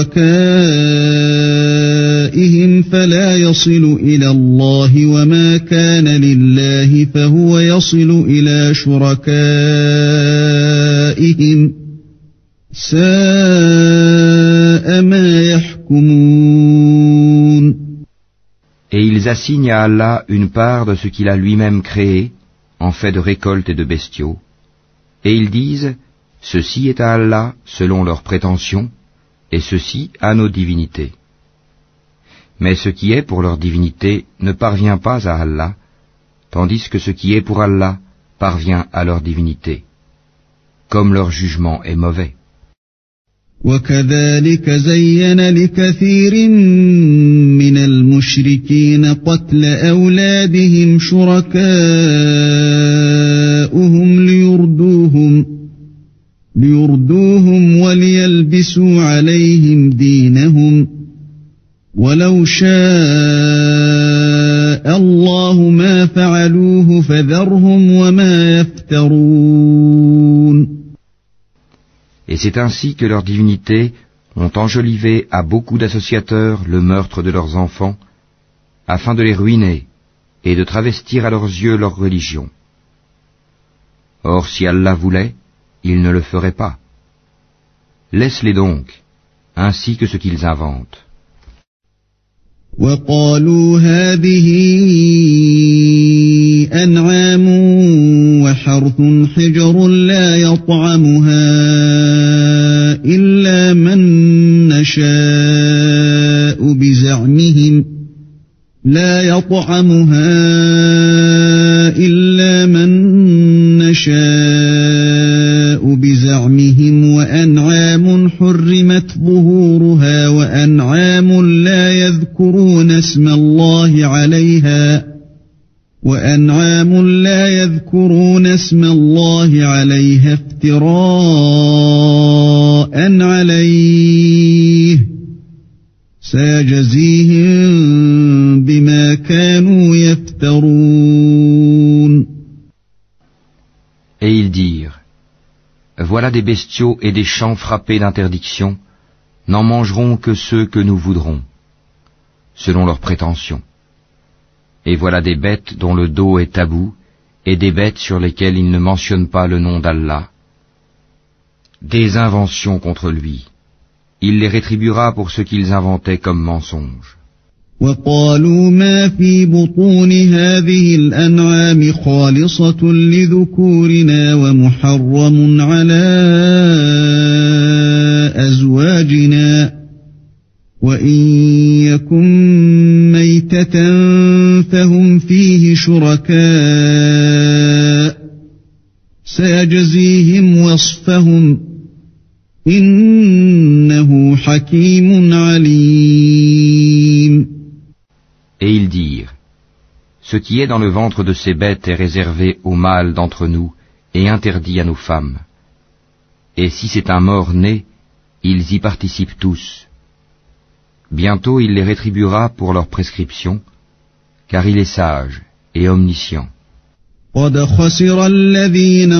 لِشُرَكَائِهِمْ فَلَا يَصِلُ إِلَى اللَّهِ وَمَا كَانَ لِلَّهِ فَهُوَ يَصِلُ إِلَى شُرَكَائِهِمْ سَاءَ مَا يَحْكُمُونَ. Et ils assignent à Allah une part de ce qu'il a lui-même créé, en fait de récolte et de bestiaux, et ils disent, ceci est à Allah selon leurs prétentions, et ceci à nos divinités. Mais ce qui est pour leur divinité ne parvient pas à Allah, tandis que ce qui est pour Allah parvient à leur divinité, comme leur jugement est mauvais. وَكَذَلِكَ زَيَّنَ لِكَثِيرٍ مِّنَ الْمُشْرِكِينَ قَتْلَ أَوْلَادِهِمْ شُرَكَاؤُهُمْ يلبسوا عليهم دينهم ولو شاء الله ما فعلوه فذرهم وما يفترون. Et c'est ainsi que leurs divinités ont enjolivé à beaucoup d'associateurs le meurtre de leurs enfants, afin de les ruiner et de travestir à leurs yeux leur religion. Or, si Allah voulait, il ne le ferait pas. Laisse-les donc, ainsi que ce qu'ils inventent. وقالوا هذه أنعام وحرث حجر لا يطعمها إلا من نشاء بزعمهم وأنعام حرمت ظهورها وأنعام لا يذكرون اسم الله عليها افتراء عليه سيجزيهم بما كانوا يفترون. Et ils dirent, voilà des bestiaux et des champs frappés d'interdiction, n'en mangeront que ceux que nous voudrons, selon leurs prétentions. Et voilà des bêtes dont le dos est tabou, et des bêtes sur lesquelles ils ne mentionnent pas le nom d'Allah. Des inventions contre lui. Il les rétribuera pour ce qu'ils inventaient comme mensonges. وقالوا ما في بطون هذه الأنعام خالصة لذكورنا ومحرم على أزواجنا وإن يكن ميتة فهم فيه شركاء سيجزيهم وصفهم إنه حكيم عليم. Et ils dirent, ce qui est dans le ventre de ces bêtes est réservé aux mâles d'entre nous et interdit à nos femmes. Et si c'est un mort-né, ils y participent tous. Bientôt il les rétribuera pour leur prescription, car il est sage et omniscient. قد خسر الذين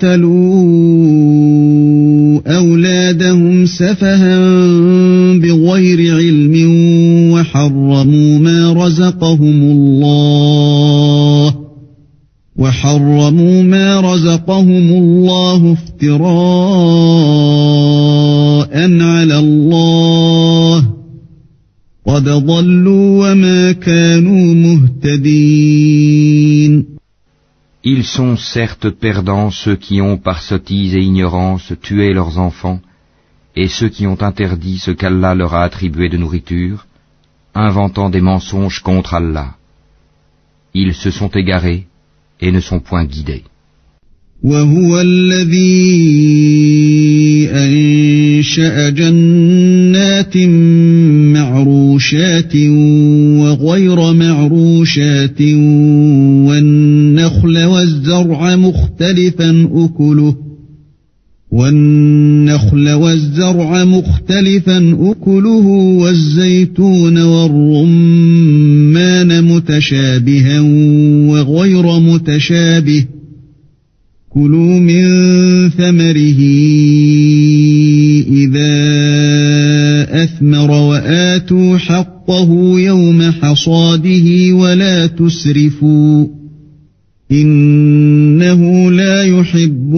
قتلوا أولادهم سفها بغير علم وحرموا ما رزقهم الله افتراء على الله قد ضلوا وما كانوا مهتدين. Ils sont certes perdants ceux qui ont par sottise et ignorance tué leurs enfants, et ceux qui ont interdit ce qu'Allah leur a attribué de nourriture, inventant des mensonges contre Allah. Ils se sont égarés et ne sont point guidés. وهو الذي أنشأ جنات معروشات وغير معروشات والنخل والزرع مختلفا أكله والزيتون والرمان متشابها وغير متشابه كلوا من ثمره إذا أثمر وآتوا حقه يوم حصاده ولا تسرفوا إنه لا يحب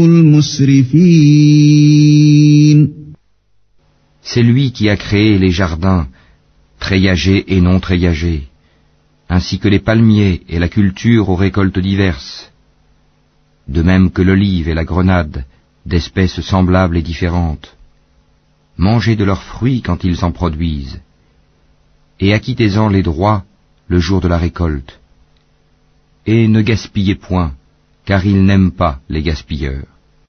المسرفين. C'est lui qui a créé les jardins, treillagés et non treillagés, ainsi que les palmiers et la culture aux récoltes diverses, de même que l'olive et la grenade, d'espèces semblables et différentes. Mangez de leurs fruits quand ils en produisent, et acquittez-en les droits le jour de la récolte. Et ne gaspillez point, car il n'aime pas les gaspilleurs.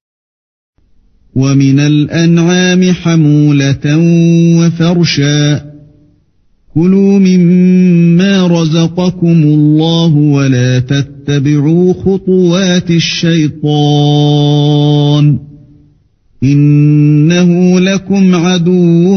ومن الأنعام حمولة وفرشا كلوا مما رزقكم الله ولا تتبعوا خطوات الشيطان إنه لكم عدو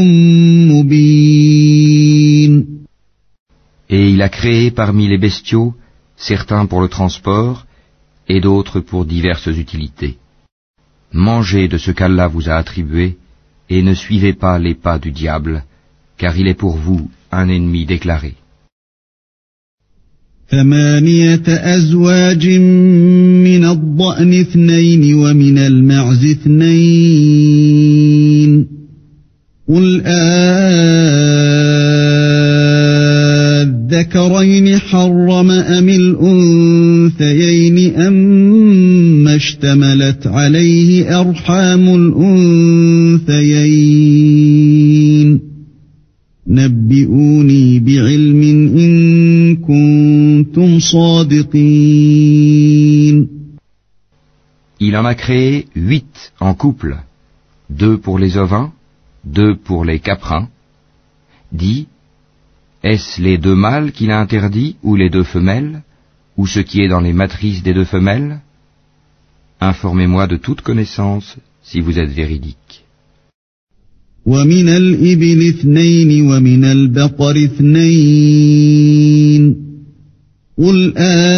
مبين. Et il a créé parmi les bestiaux certains pour le transport et d'autres pour diverses utilités. Mangez de ce qu'Allah vous a attribué et ne suivez pas les pas du diable, car il est pour vous un ennemi déclaré. 8 أزواج من الضأن 2 ومن المعز 2 قل الذكرين حرم أم الأنثيين أما اشتملت عليه أرحام الأنثيين نبئوني بعلم إن كنتم صادقين. Il en a créé 8 en couple, 2 pour les ovins, 2 pour les caprins. Dis, est-ce les 2 mâles qu'il a interdits ou les 2 femelles, ou ce qui est dans les matrices des 2 femelles? Informez-moi de toute connaissance si vous êtes véridique. ومن الإبل 2 ومن البقر 2 قل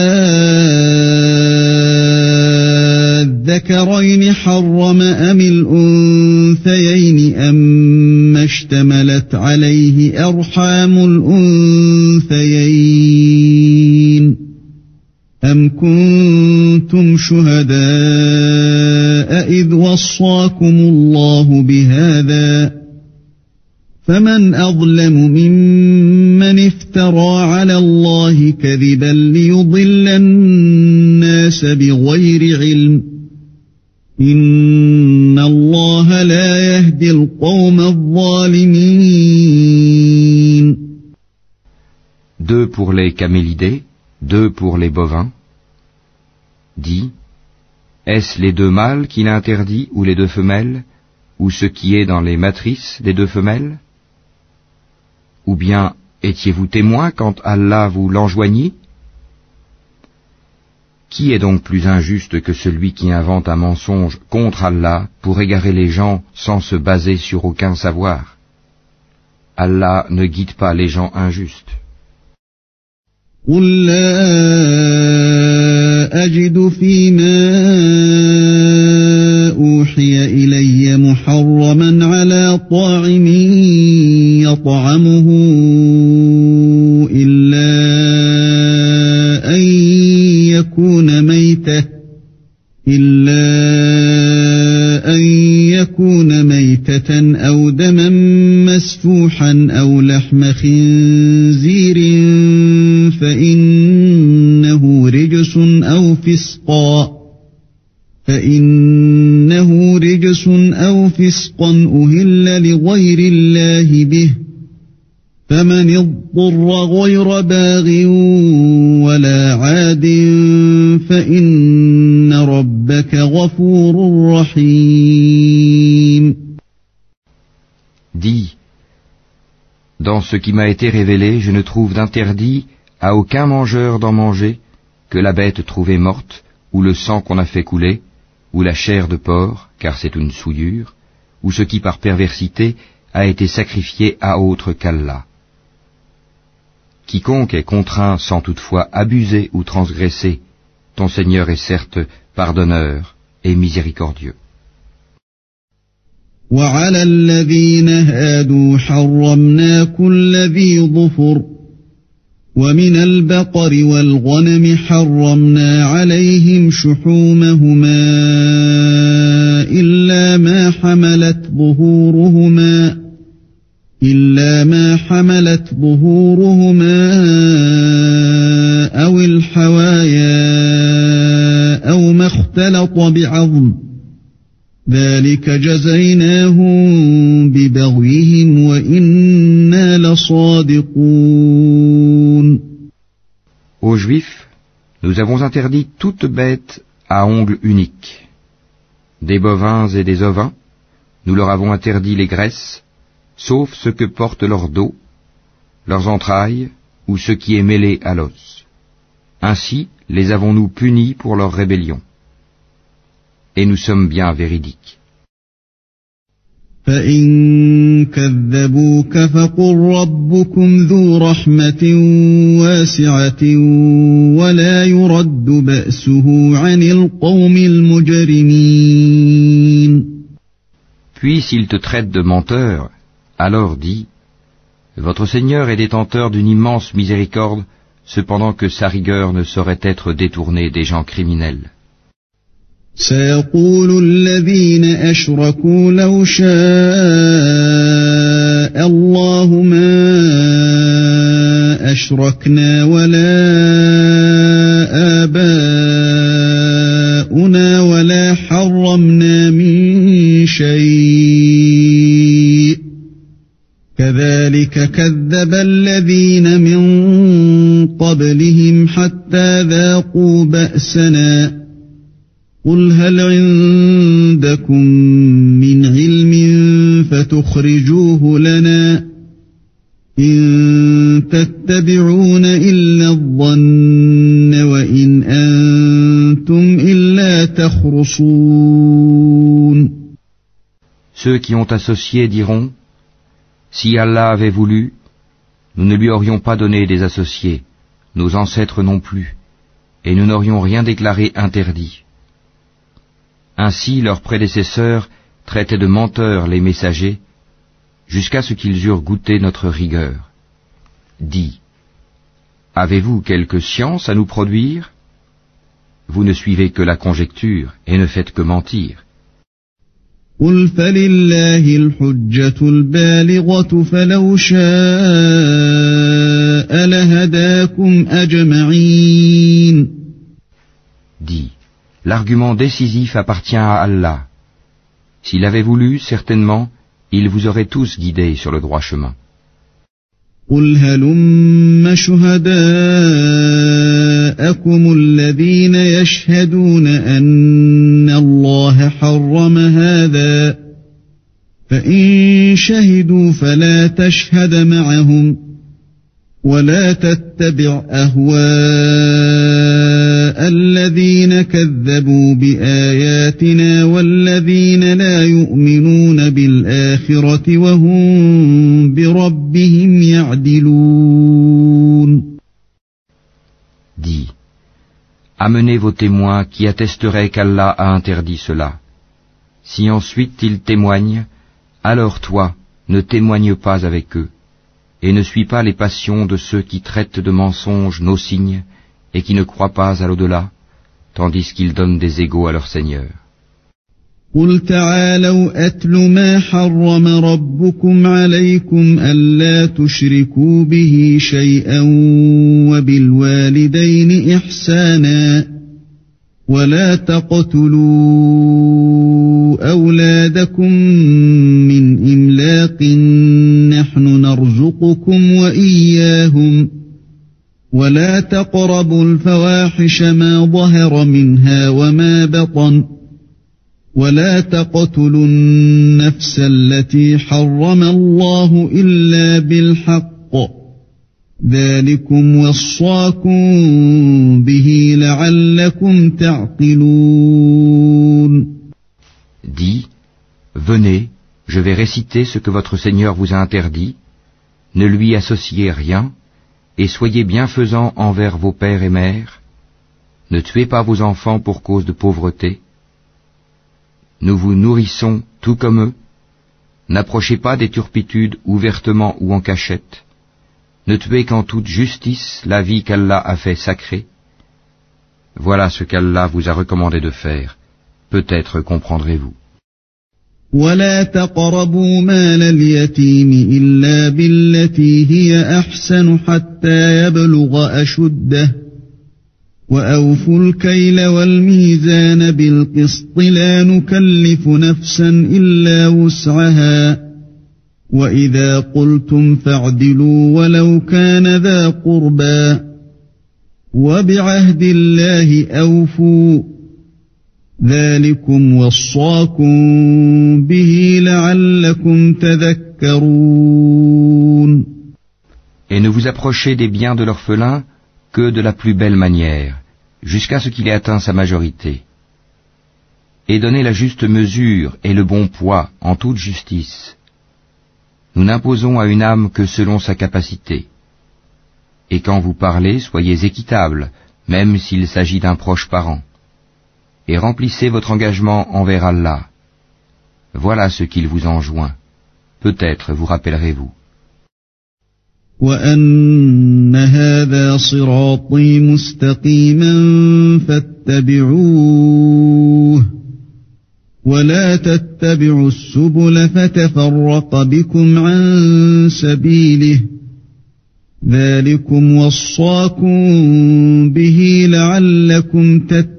الذكرين حرم أم الأنثيين أما اشتملت عليه أرحام الأنثيين أم كنتم شهداء إذ وصاكم الله بهذا فمن أظلم ممن افترى على الله كذبا ليضل الناس بغير علم إن الله لا يهدي القوم الظالمين. 2 pour les camélidés, 2 pour les bovins. Dis, est-ce les 2 mâles qu'il a interdits ou les 2 femelles, ou ce qui est dans les matrices des 2 femelles? Ou bien étiez-vous témoin quand Allah vous l'enjoignit? Qui est donc plus injuste que celui qui invente un mensonge contre Allah pour égarer les gens sans se baser sur aucun savoir? Allah ne guide pas les gens injustes. قل لا أجد فيما أوحي إلي محرما على طاعم يطعمه إلا أن يكون ميتة أو دما مسفوحا أو لحم خنزير فإنه رجس أو فسقا أهل لغير الله به فمن اضطر غير باغ ولا عاد فإن ربك غفور رحيم. Dis, dans ce qui m'a été révélé, je ne trouve d'interdit à aucun mangeur d'en manger que la bête trouvée morte, ou le sang qu'on a fait couler, ou la chair de porc, car c'est une souillure, ou ce qui par perversité a été sacrifié à autre qu'Allah. Quiconque est contraint sans toutefois abuser ou transgresser, ton Seigneur est certes pardonneur et miséricordieux. وعلى الذين هادوا حرمنا كل ذي ظفر ومن البقر والغنم حرمنا عليهم شحومهما إلا ما حملت ظهورهما أو الحوايا أو ما اختلط بعظم ذلك جزيناهم ببغيهم وإنا لصادقون. Aux Juifs, nous avons interdit toute bête à ongles uniques. Des bovins et des ovins, nous leur avons interdit les graisses, sauf ce que portent leurs dos, leurs entrailles ou ce qui est mêlé à l'os. Ainsi les avons-nous punis pour leur rébellion. Et nous sommes bien véridiques. فإن كذبوك فقل ربكم ذو رحمة واسعة ولا يرد بأسه عن القوم المجرمين. Puis s'ils te traitent de menteur, alors dis, votre Seigneur est détenteur d'une immense miséricorde, cependant que sa rigueur ne saurait être détournée des gens criminels. سيقول الذين أشركوا لو شاء الله ما أشركنا ولا آباؤنا ولا حرمنا من شيء كذلك كذب الذين من قبلهم حتى ذاقوا بأسنا قل هل عندكم من علم فتخرجوه لنا إن تتبعون إلا الظن وإن أنتم إلا تخرصون. Ceux qui ont associé diront, si Allah avait voulu, nous ne lui aurions pas donné des associés, nos ancêtres non plus, et nous n'aurions rien déclaré interdit. Ainsi leurs prédécesseurs traitaient de menteurs les messagers, jusqu'à ce qu'ils eurent goûté notre rigueur. Dis, avez-vous quelque science à nous produire? Vous ne suivez que la conjecture et ne faites que mentir. قل فلله الحجة البالغة فلو شاء لهداكم أجمعين. Dis, l'argument décisif appartient à Allah. S'il avait voulu, certainement, il vous aurait tous guidés sur le droit chemin. قل هلم شهداءكم الذين يشهدون أن الله حرم هذا فإن شهدوا فلا تشهد معهم ولا تتبع أهواء الذين كذبوا بآياتنا والذين لا يؤمنون بالآخرة وهم بربهم يعدلون. Dis, amenez vos témoins qui attesteraient qu'Allah a interdit cela. Si ensuite ils témoignent, alors toi, ne témoigne pas avec eux. Et ne suis pas les passions de ceux qui traitent de mensonges nos signes et qui ne croient pas à l'au-delà, tandis qu'ils donnent des égaux à leur Seigneur. قل تعالوا أتل ما حرم ربكم عليكم ألا تشركوا به شيئا وبالوالدين إحسانا ولا تقتلوا أولادكم من إملاق نحن نرزقكم وإياهم ولا تقربوا الفواحش ما ظهر منها وما بطن ولا تقتلوا النفس التي حرم الله إلا بالحق ذلكم وصاكم به لعلكم تعقلون. Dis, venez, je vais réciter ce que votre Seigneur vous a interdit, ne lui associez rien, et soyez bienfaisants envers vos pères et mères, ne tuez pas vos enfants pour cause de pauvreté, nous vous nourrissons tout comme eux, n'approchez pas des turpitudes ouvertement ou en cachette, ne tuez qu'en toute justice la vie qu'Allah a fait sacrée. Voilà ce qu'Allah vous a recommandé de faire, peut-être comprendrez-vous. ولا تقربوا مال اليتيم إلا بالتي هي أحسن حتى يبلغ أشده وأوفوا الكيل والميزان بالقسط لا نكلف نفسا إلا وسعها وإذا قلتم فاعدلوا ولو كان ذا قربى وبعهد الله أوفوا ذلكم وصاكم به لعلكم تذكرون. Et ne vous approchez des biens de l'orphelin que de la plus belle manière, jusqu'à ce qu'il ait atteint sa majorité. Et donnez la juste mesure et le bon poids en toute justice. Nous n'imposons à une âme que selon sa capacité. Et quand vous parlez, soyez équitable, même s'il s'agit d'un proche parent. Et remplissez votre engagement envers Allah. Voilà ce qu'il vous enjoint. Peut-être vous rappellerez-vous. وَأَنَّ هَذَا صِرَاطِي مُسْتَقِيمًا فَاتَّبِعُوهُ وَلَا تَتَّبِعُوا السُّبُلَ فَتَفَرَّقَ بِكُمْ عَن سَبِيلِهِ ذَلِكُمْ وَصَّاكُمْ بِهِ لَعَلَّكُمْ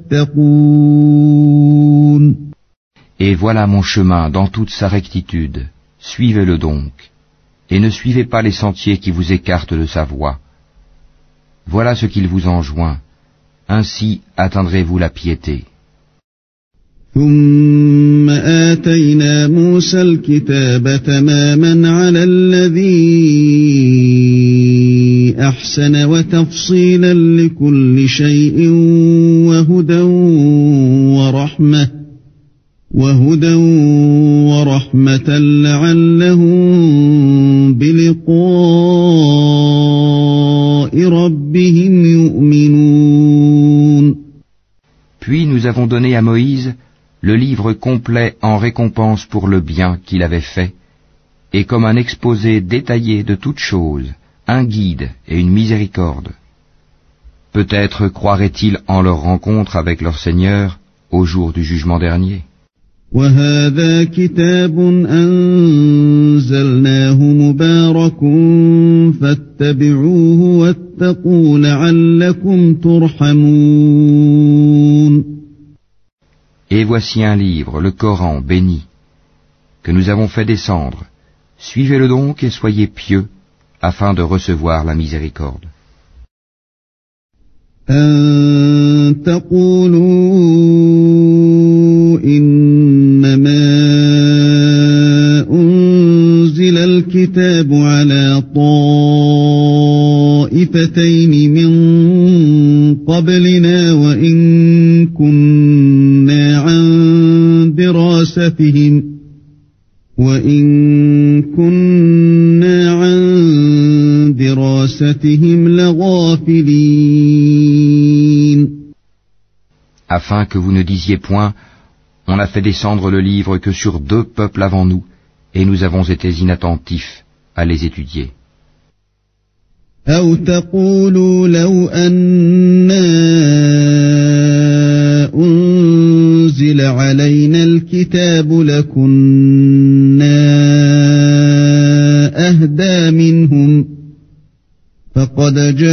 تَتَّقُونَ. Et voilà mon chemin dans toute sa rectitude. Suivez-le donc. Et ne suivez pas les sentiers qui vous écartent de sa voie. Voilà ce qu'il vous enjoint. Ainsi atteindrez-vous la piété. ثم آتينا موسى الكتاب تماما على الذي أحسن وتفصيلا لكل شيء وهدى ورحمة لعلهم بلقاء ربهم يؤمنون. Puis nous avons donné à Moïse le livre complet en récompense pour le bien qu'il avait fait, et comme un exposé détaillé de toutes choses, un guide et une miséricorde. Peut-être croiraient-ils en leur rencontre avec leur Seigneur au jour du jugement dernier. وَهَذَا كِتَابٌ أَنزَلْنَاهُ مُبَارَكٌ فَاتَّبِعُوهُ وَاتَّقُوا لَعَلَّكُمْ تُرْحَمُونَ. Et voici un livre, le Coran béni, que nous avons fait descendre. Suivez-le donc et soyez pieux, afin de recevoir la miséricorde. أَن تَقُولُوا إِنَّمَا أُنزِلَ الْكِتَابُ عَلَى طَائِفَتَيْنِ مِن قَبْلِنَا وَإِن كُنَّا عَن دِرَاسَتِهِمْ لَغَافِلِينَ. Afin que vous ne disiez point, on a fait descendre le livre que sur 2 peuples avant nous, et nous avons été inattentifs à les étudier. أَوْ تَقُولُوا لَوْ أَنَّا أُنزِلَ عَلَيْنَا الْكِتَابُ لَكُنَّا أَهْدَىٰ مِنْهُمْ فَقَدْ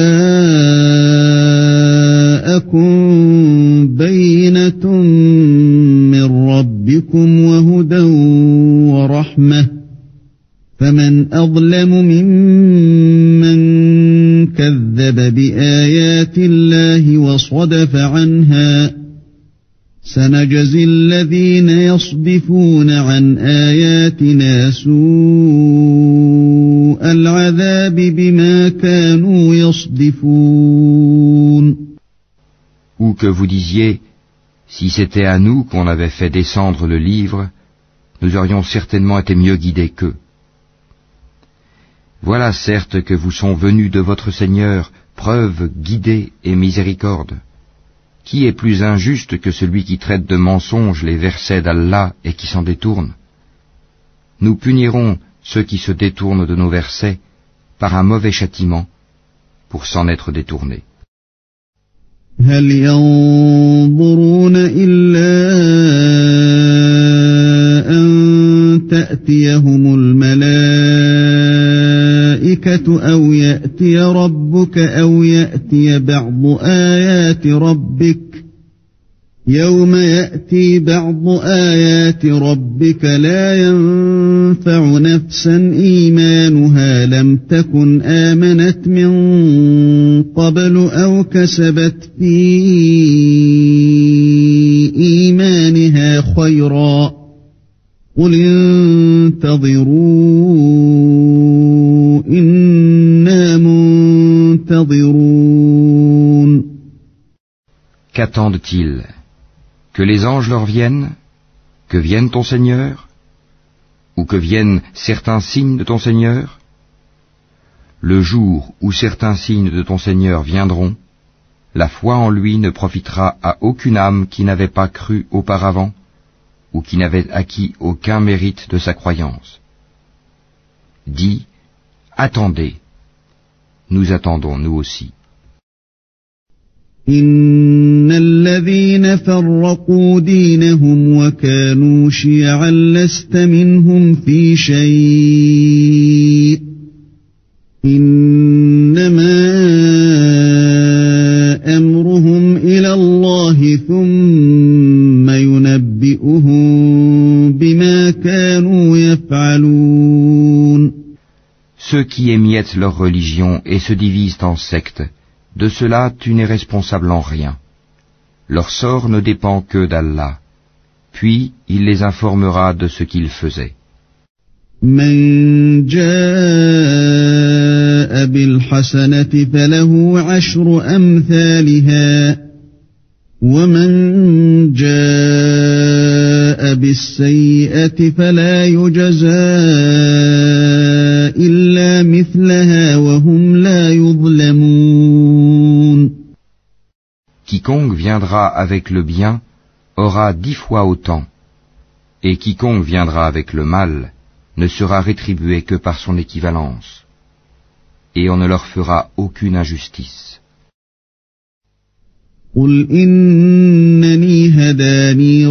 جَاءَكُم بَيِّنَةٌ مِّن رَّبِّكُمْ وَهُدًى وَرَحْمَةٌ فَمَنْ أَظْلَمُ مِمَّن كَذَّبَ بِآيَاتِ اللَّهِ وَصَدَفَ عَنْهَا سَنَجْزِي الَّذِينَ يَصْدِفُونَ عَنْ آيَاتِنَا سُوءَ الْعَذَابِ بِمَا كَانُوا يَصْدِفُونَ. Ou que vous disiez, si c'était à nous qu'on avait fait descendre le livre, nous aurions certainement été mieux guidés qu'eux. Voilà certes que vous sont venus de votre Seigneur preuve, guidée et miséricorde. Qui est plus injuste que celui qui traite de mensonges les versets d'Allah et qui s'en détourne? Nous punirons ceux qui se détournent de nos versets par un mauvais châtiment pour s'en être détournés. هل ينظرون إلا أن تأتيهم الملائكة أو يأتي ربك أو يأتي بعض آيات ربك يوم يأتي بعض آيات ربك لا ينفع نفسا إيمانها لم تكن آمنت من قبل أو كسبت في إيمانها خيرا قل انتظروا إنا منتظرون. Qu'attendent-ils? Que les anges leur viennent, Que vienne ton Seigneur, ou que viennent certains signes de ton Seigneur? Le jour où certains signes de ton Seigneur viendront, la foi en lui ne profitera à aucune âme qui n'avait pas cru auparavant, ou qui n'avait acquis aucun mérite de sa croyance. Dis, attendez, nous attendons nous aussi. إن الذين فرقوا دينهم وكانوا شيعا لست منهم في شيء إنما أمرهم إلى الله ثم ينبئهم بما كانوا يفعلون. Ceux qui émiettent leur religion et se divisent en sectes, de cela tu n'es responsable en rien. Leur sort ne dépend que d'Allah. Puis il les informera de ce qu'ils faisaient. من جاء بالحسنة فله عشر أمثالها ومن جاء بالسيئة فلا يجزى إلا مثلها وهم لا يظلمون. Quiconque viendra avec le bien aura 10 fois autant, et quiconque viendra avec le mal ne sera rétribué que par son équivalence, et on ne leur fera aucune injustice. قل إنني هداني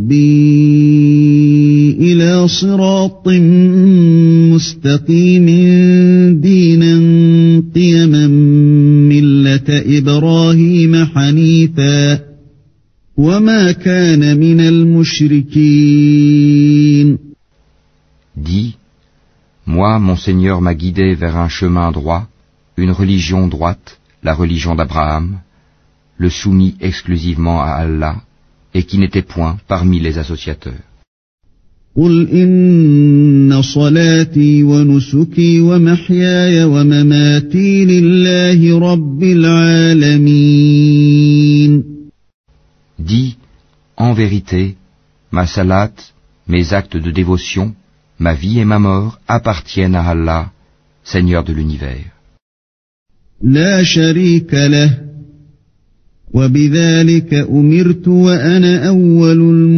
ربي إلى صراط مستقيم دينا قيما ملة إبراهيم حنيفا وما كان من المشركين. Dis, moi, mon Seigneur m'a guidé vers un chemin droit, une religion droite, la religion d'Abraham, le soumis exclusivement à Allah, et qui n'était point parmi les associateurs. قل إن صلاتي ونسكي ومحياي ومماتي لله رب العالمين. Dis, en vérité, ma salat, mes actes de dévotion, ma vie et ma mort appartiennent à Allah, Seigneur de l'univers. لا شريك له وبذلك أمرت وأنا أول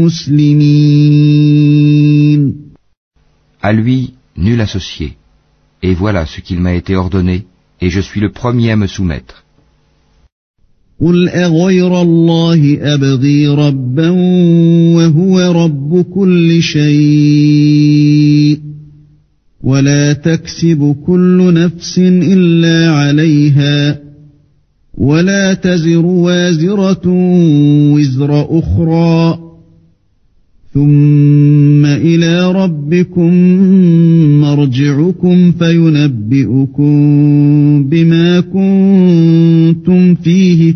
المسلمين. À lui, nul associé. Et voilà ce qu'il m'a été ordonné, et je suis le premier à me soumettre. قل أغير الله أبغي ربا وهو رب كل شيء ولا تكسب كل نفس إلا عليها ولا تزر وازرة وزر أخرى ثم إلى ربكم مرجعكم فينبئكم بما كنتم فيه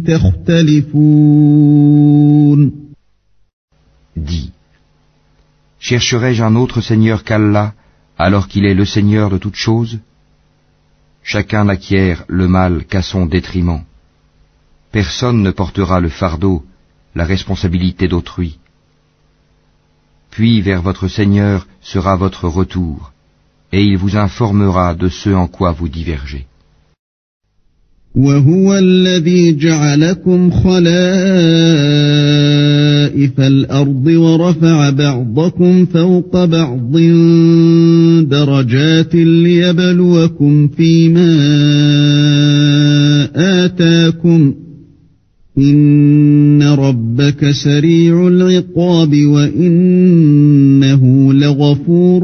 تختلفون. Dis, chercherai-je un autre Seigneur qu'Allah, alors qu'il est le Seigneur de toutes choses? Chacun n'acquiert le mal qu'à son détriment. Personne ne portera le fardeau, la responsabilité d'autrui. Puis vers votre Seigneur sera votre retour, et il vous informera de ce en quoi vous divergez. وهو الذي جعلكم خلائف الأرض ورفع بعضكم فوق بعض درجات ليبلوكم فيما آتاكم إن ربك سريع العقاب وإنه لغفور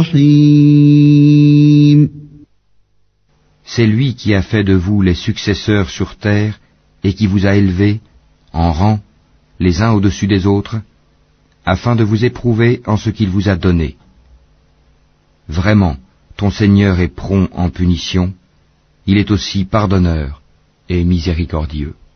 رحيم. C'est lui qui a fait de vous les successeurs sur terre et qui vous a élevés, en rang, les uns au-dessus des autres, afin de vous éprouver en ce qu'il vous a donné. Vraiment, ton Seigneur est prompt en punition, il est aussi pardonneur et miséricordieux.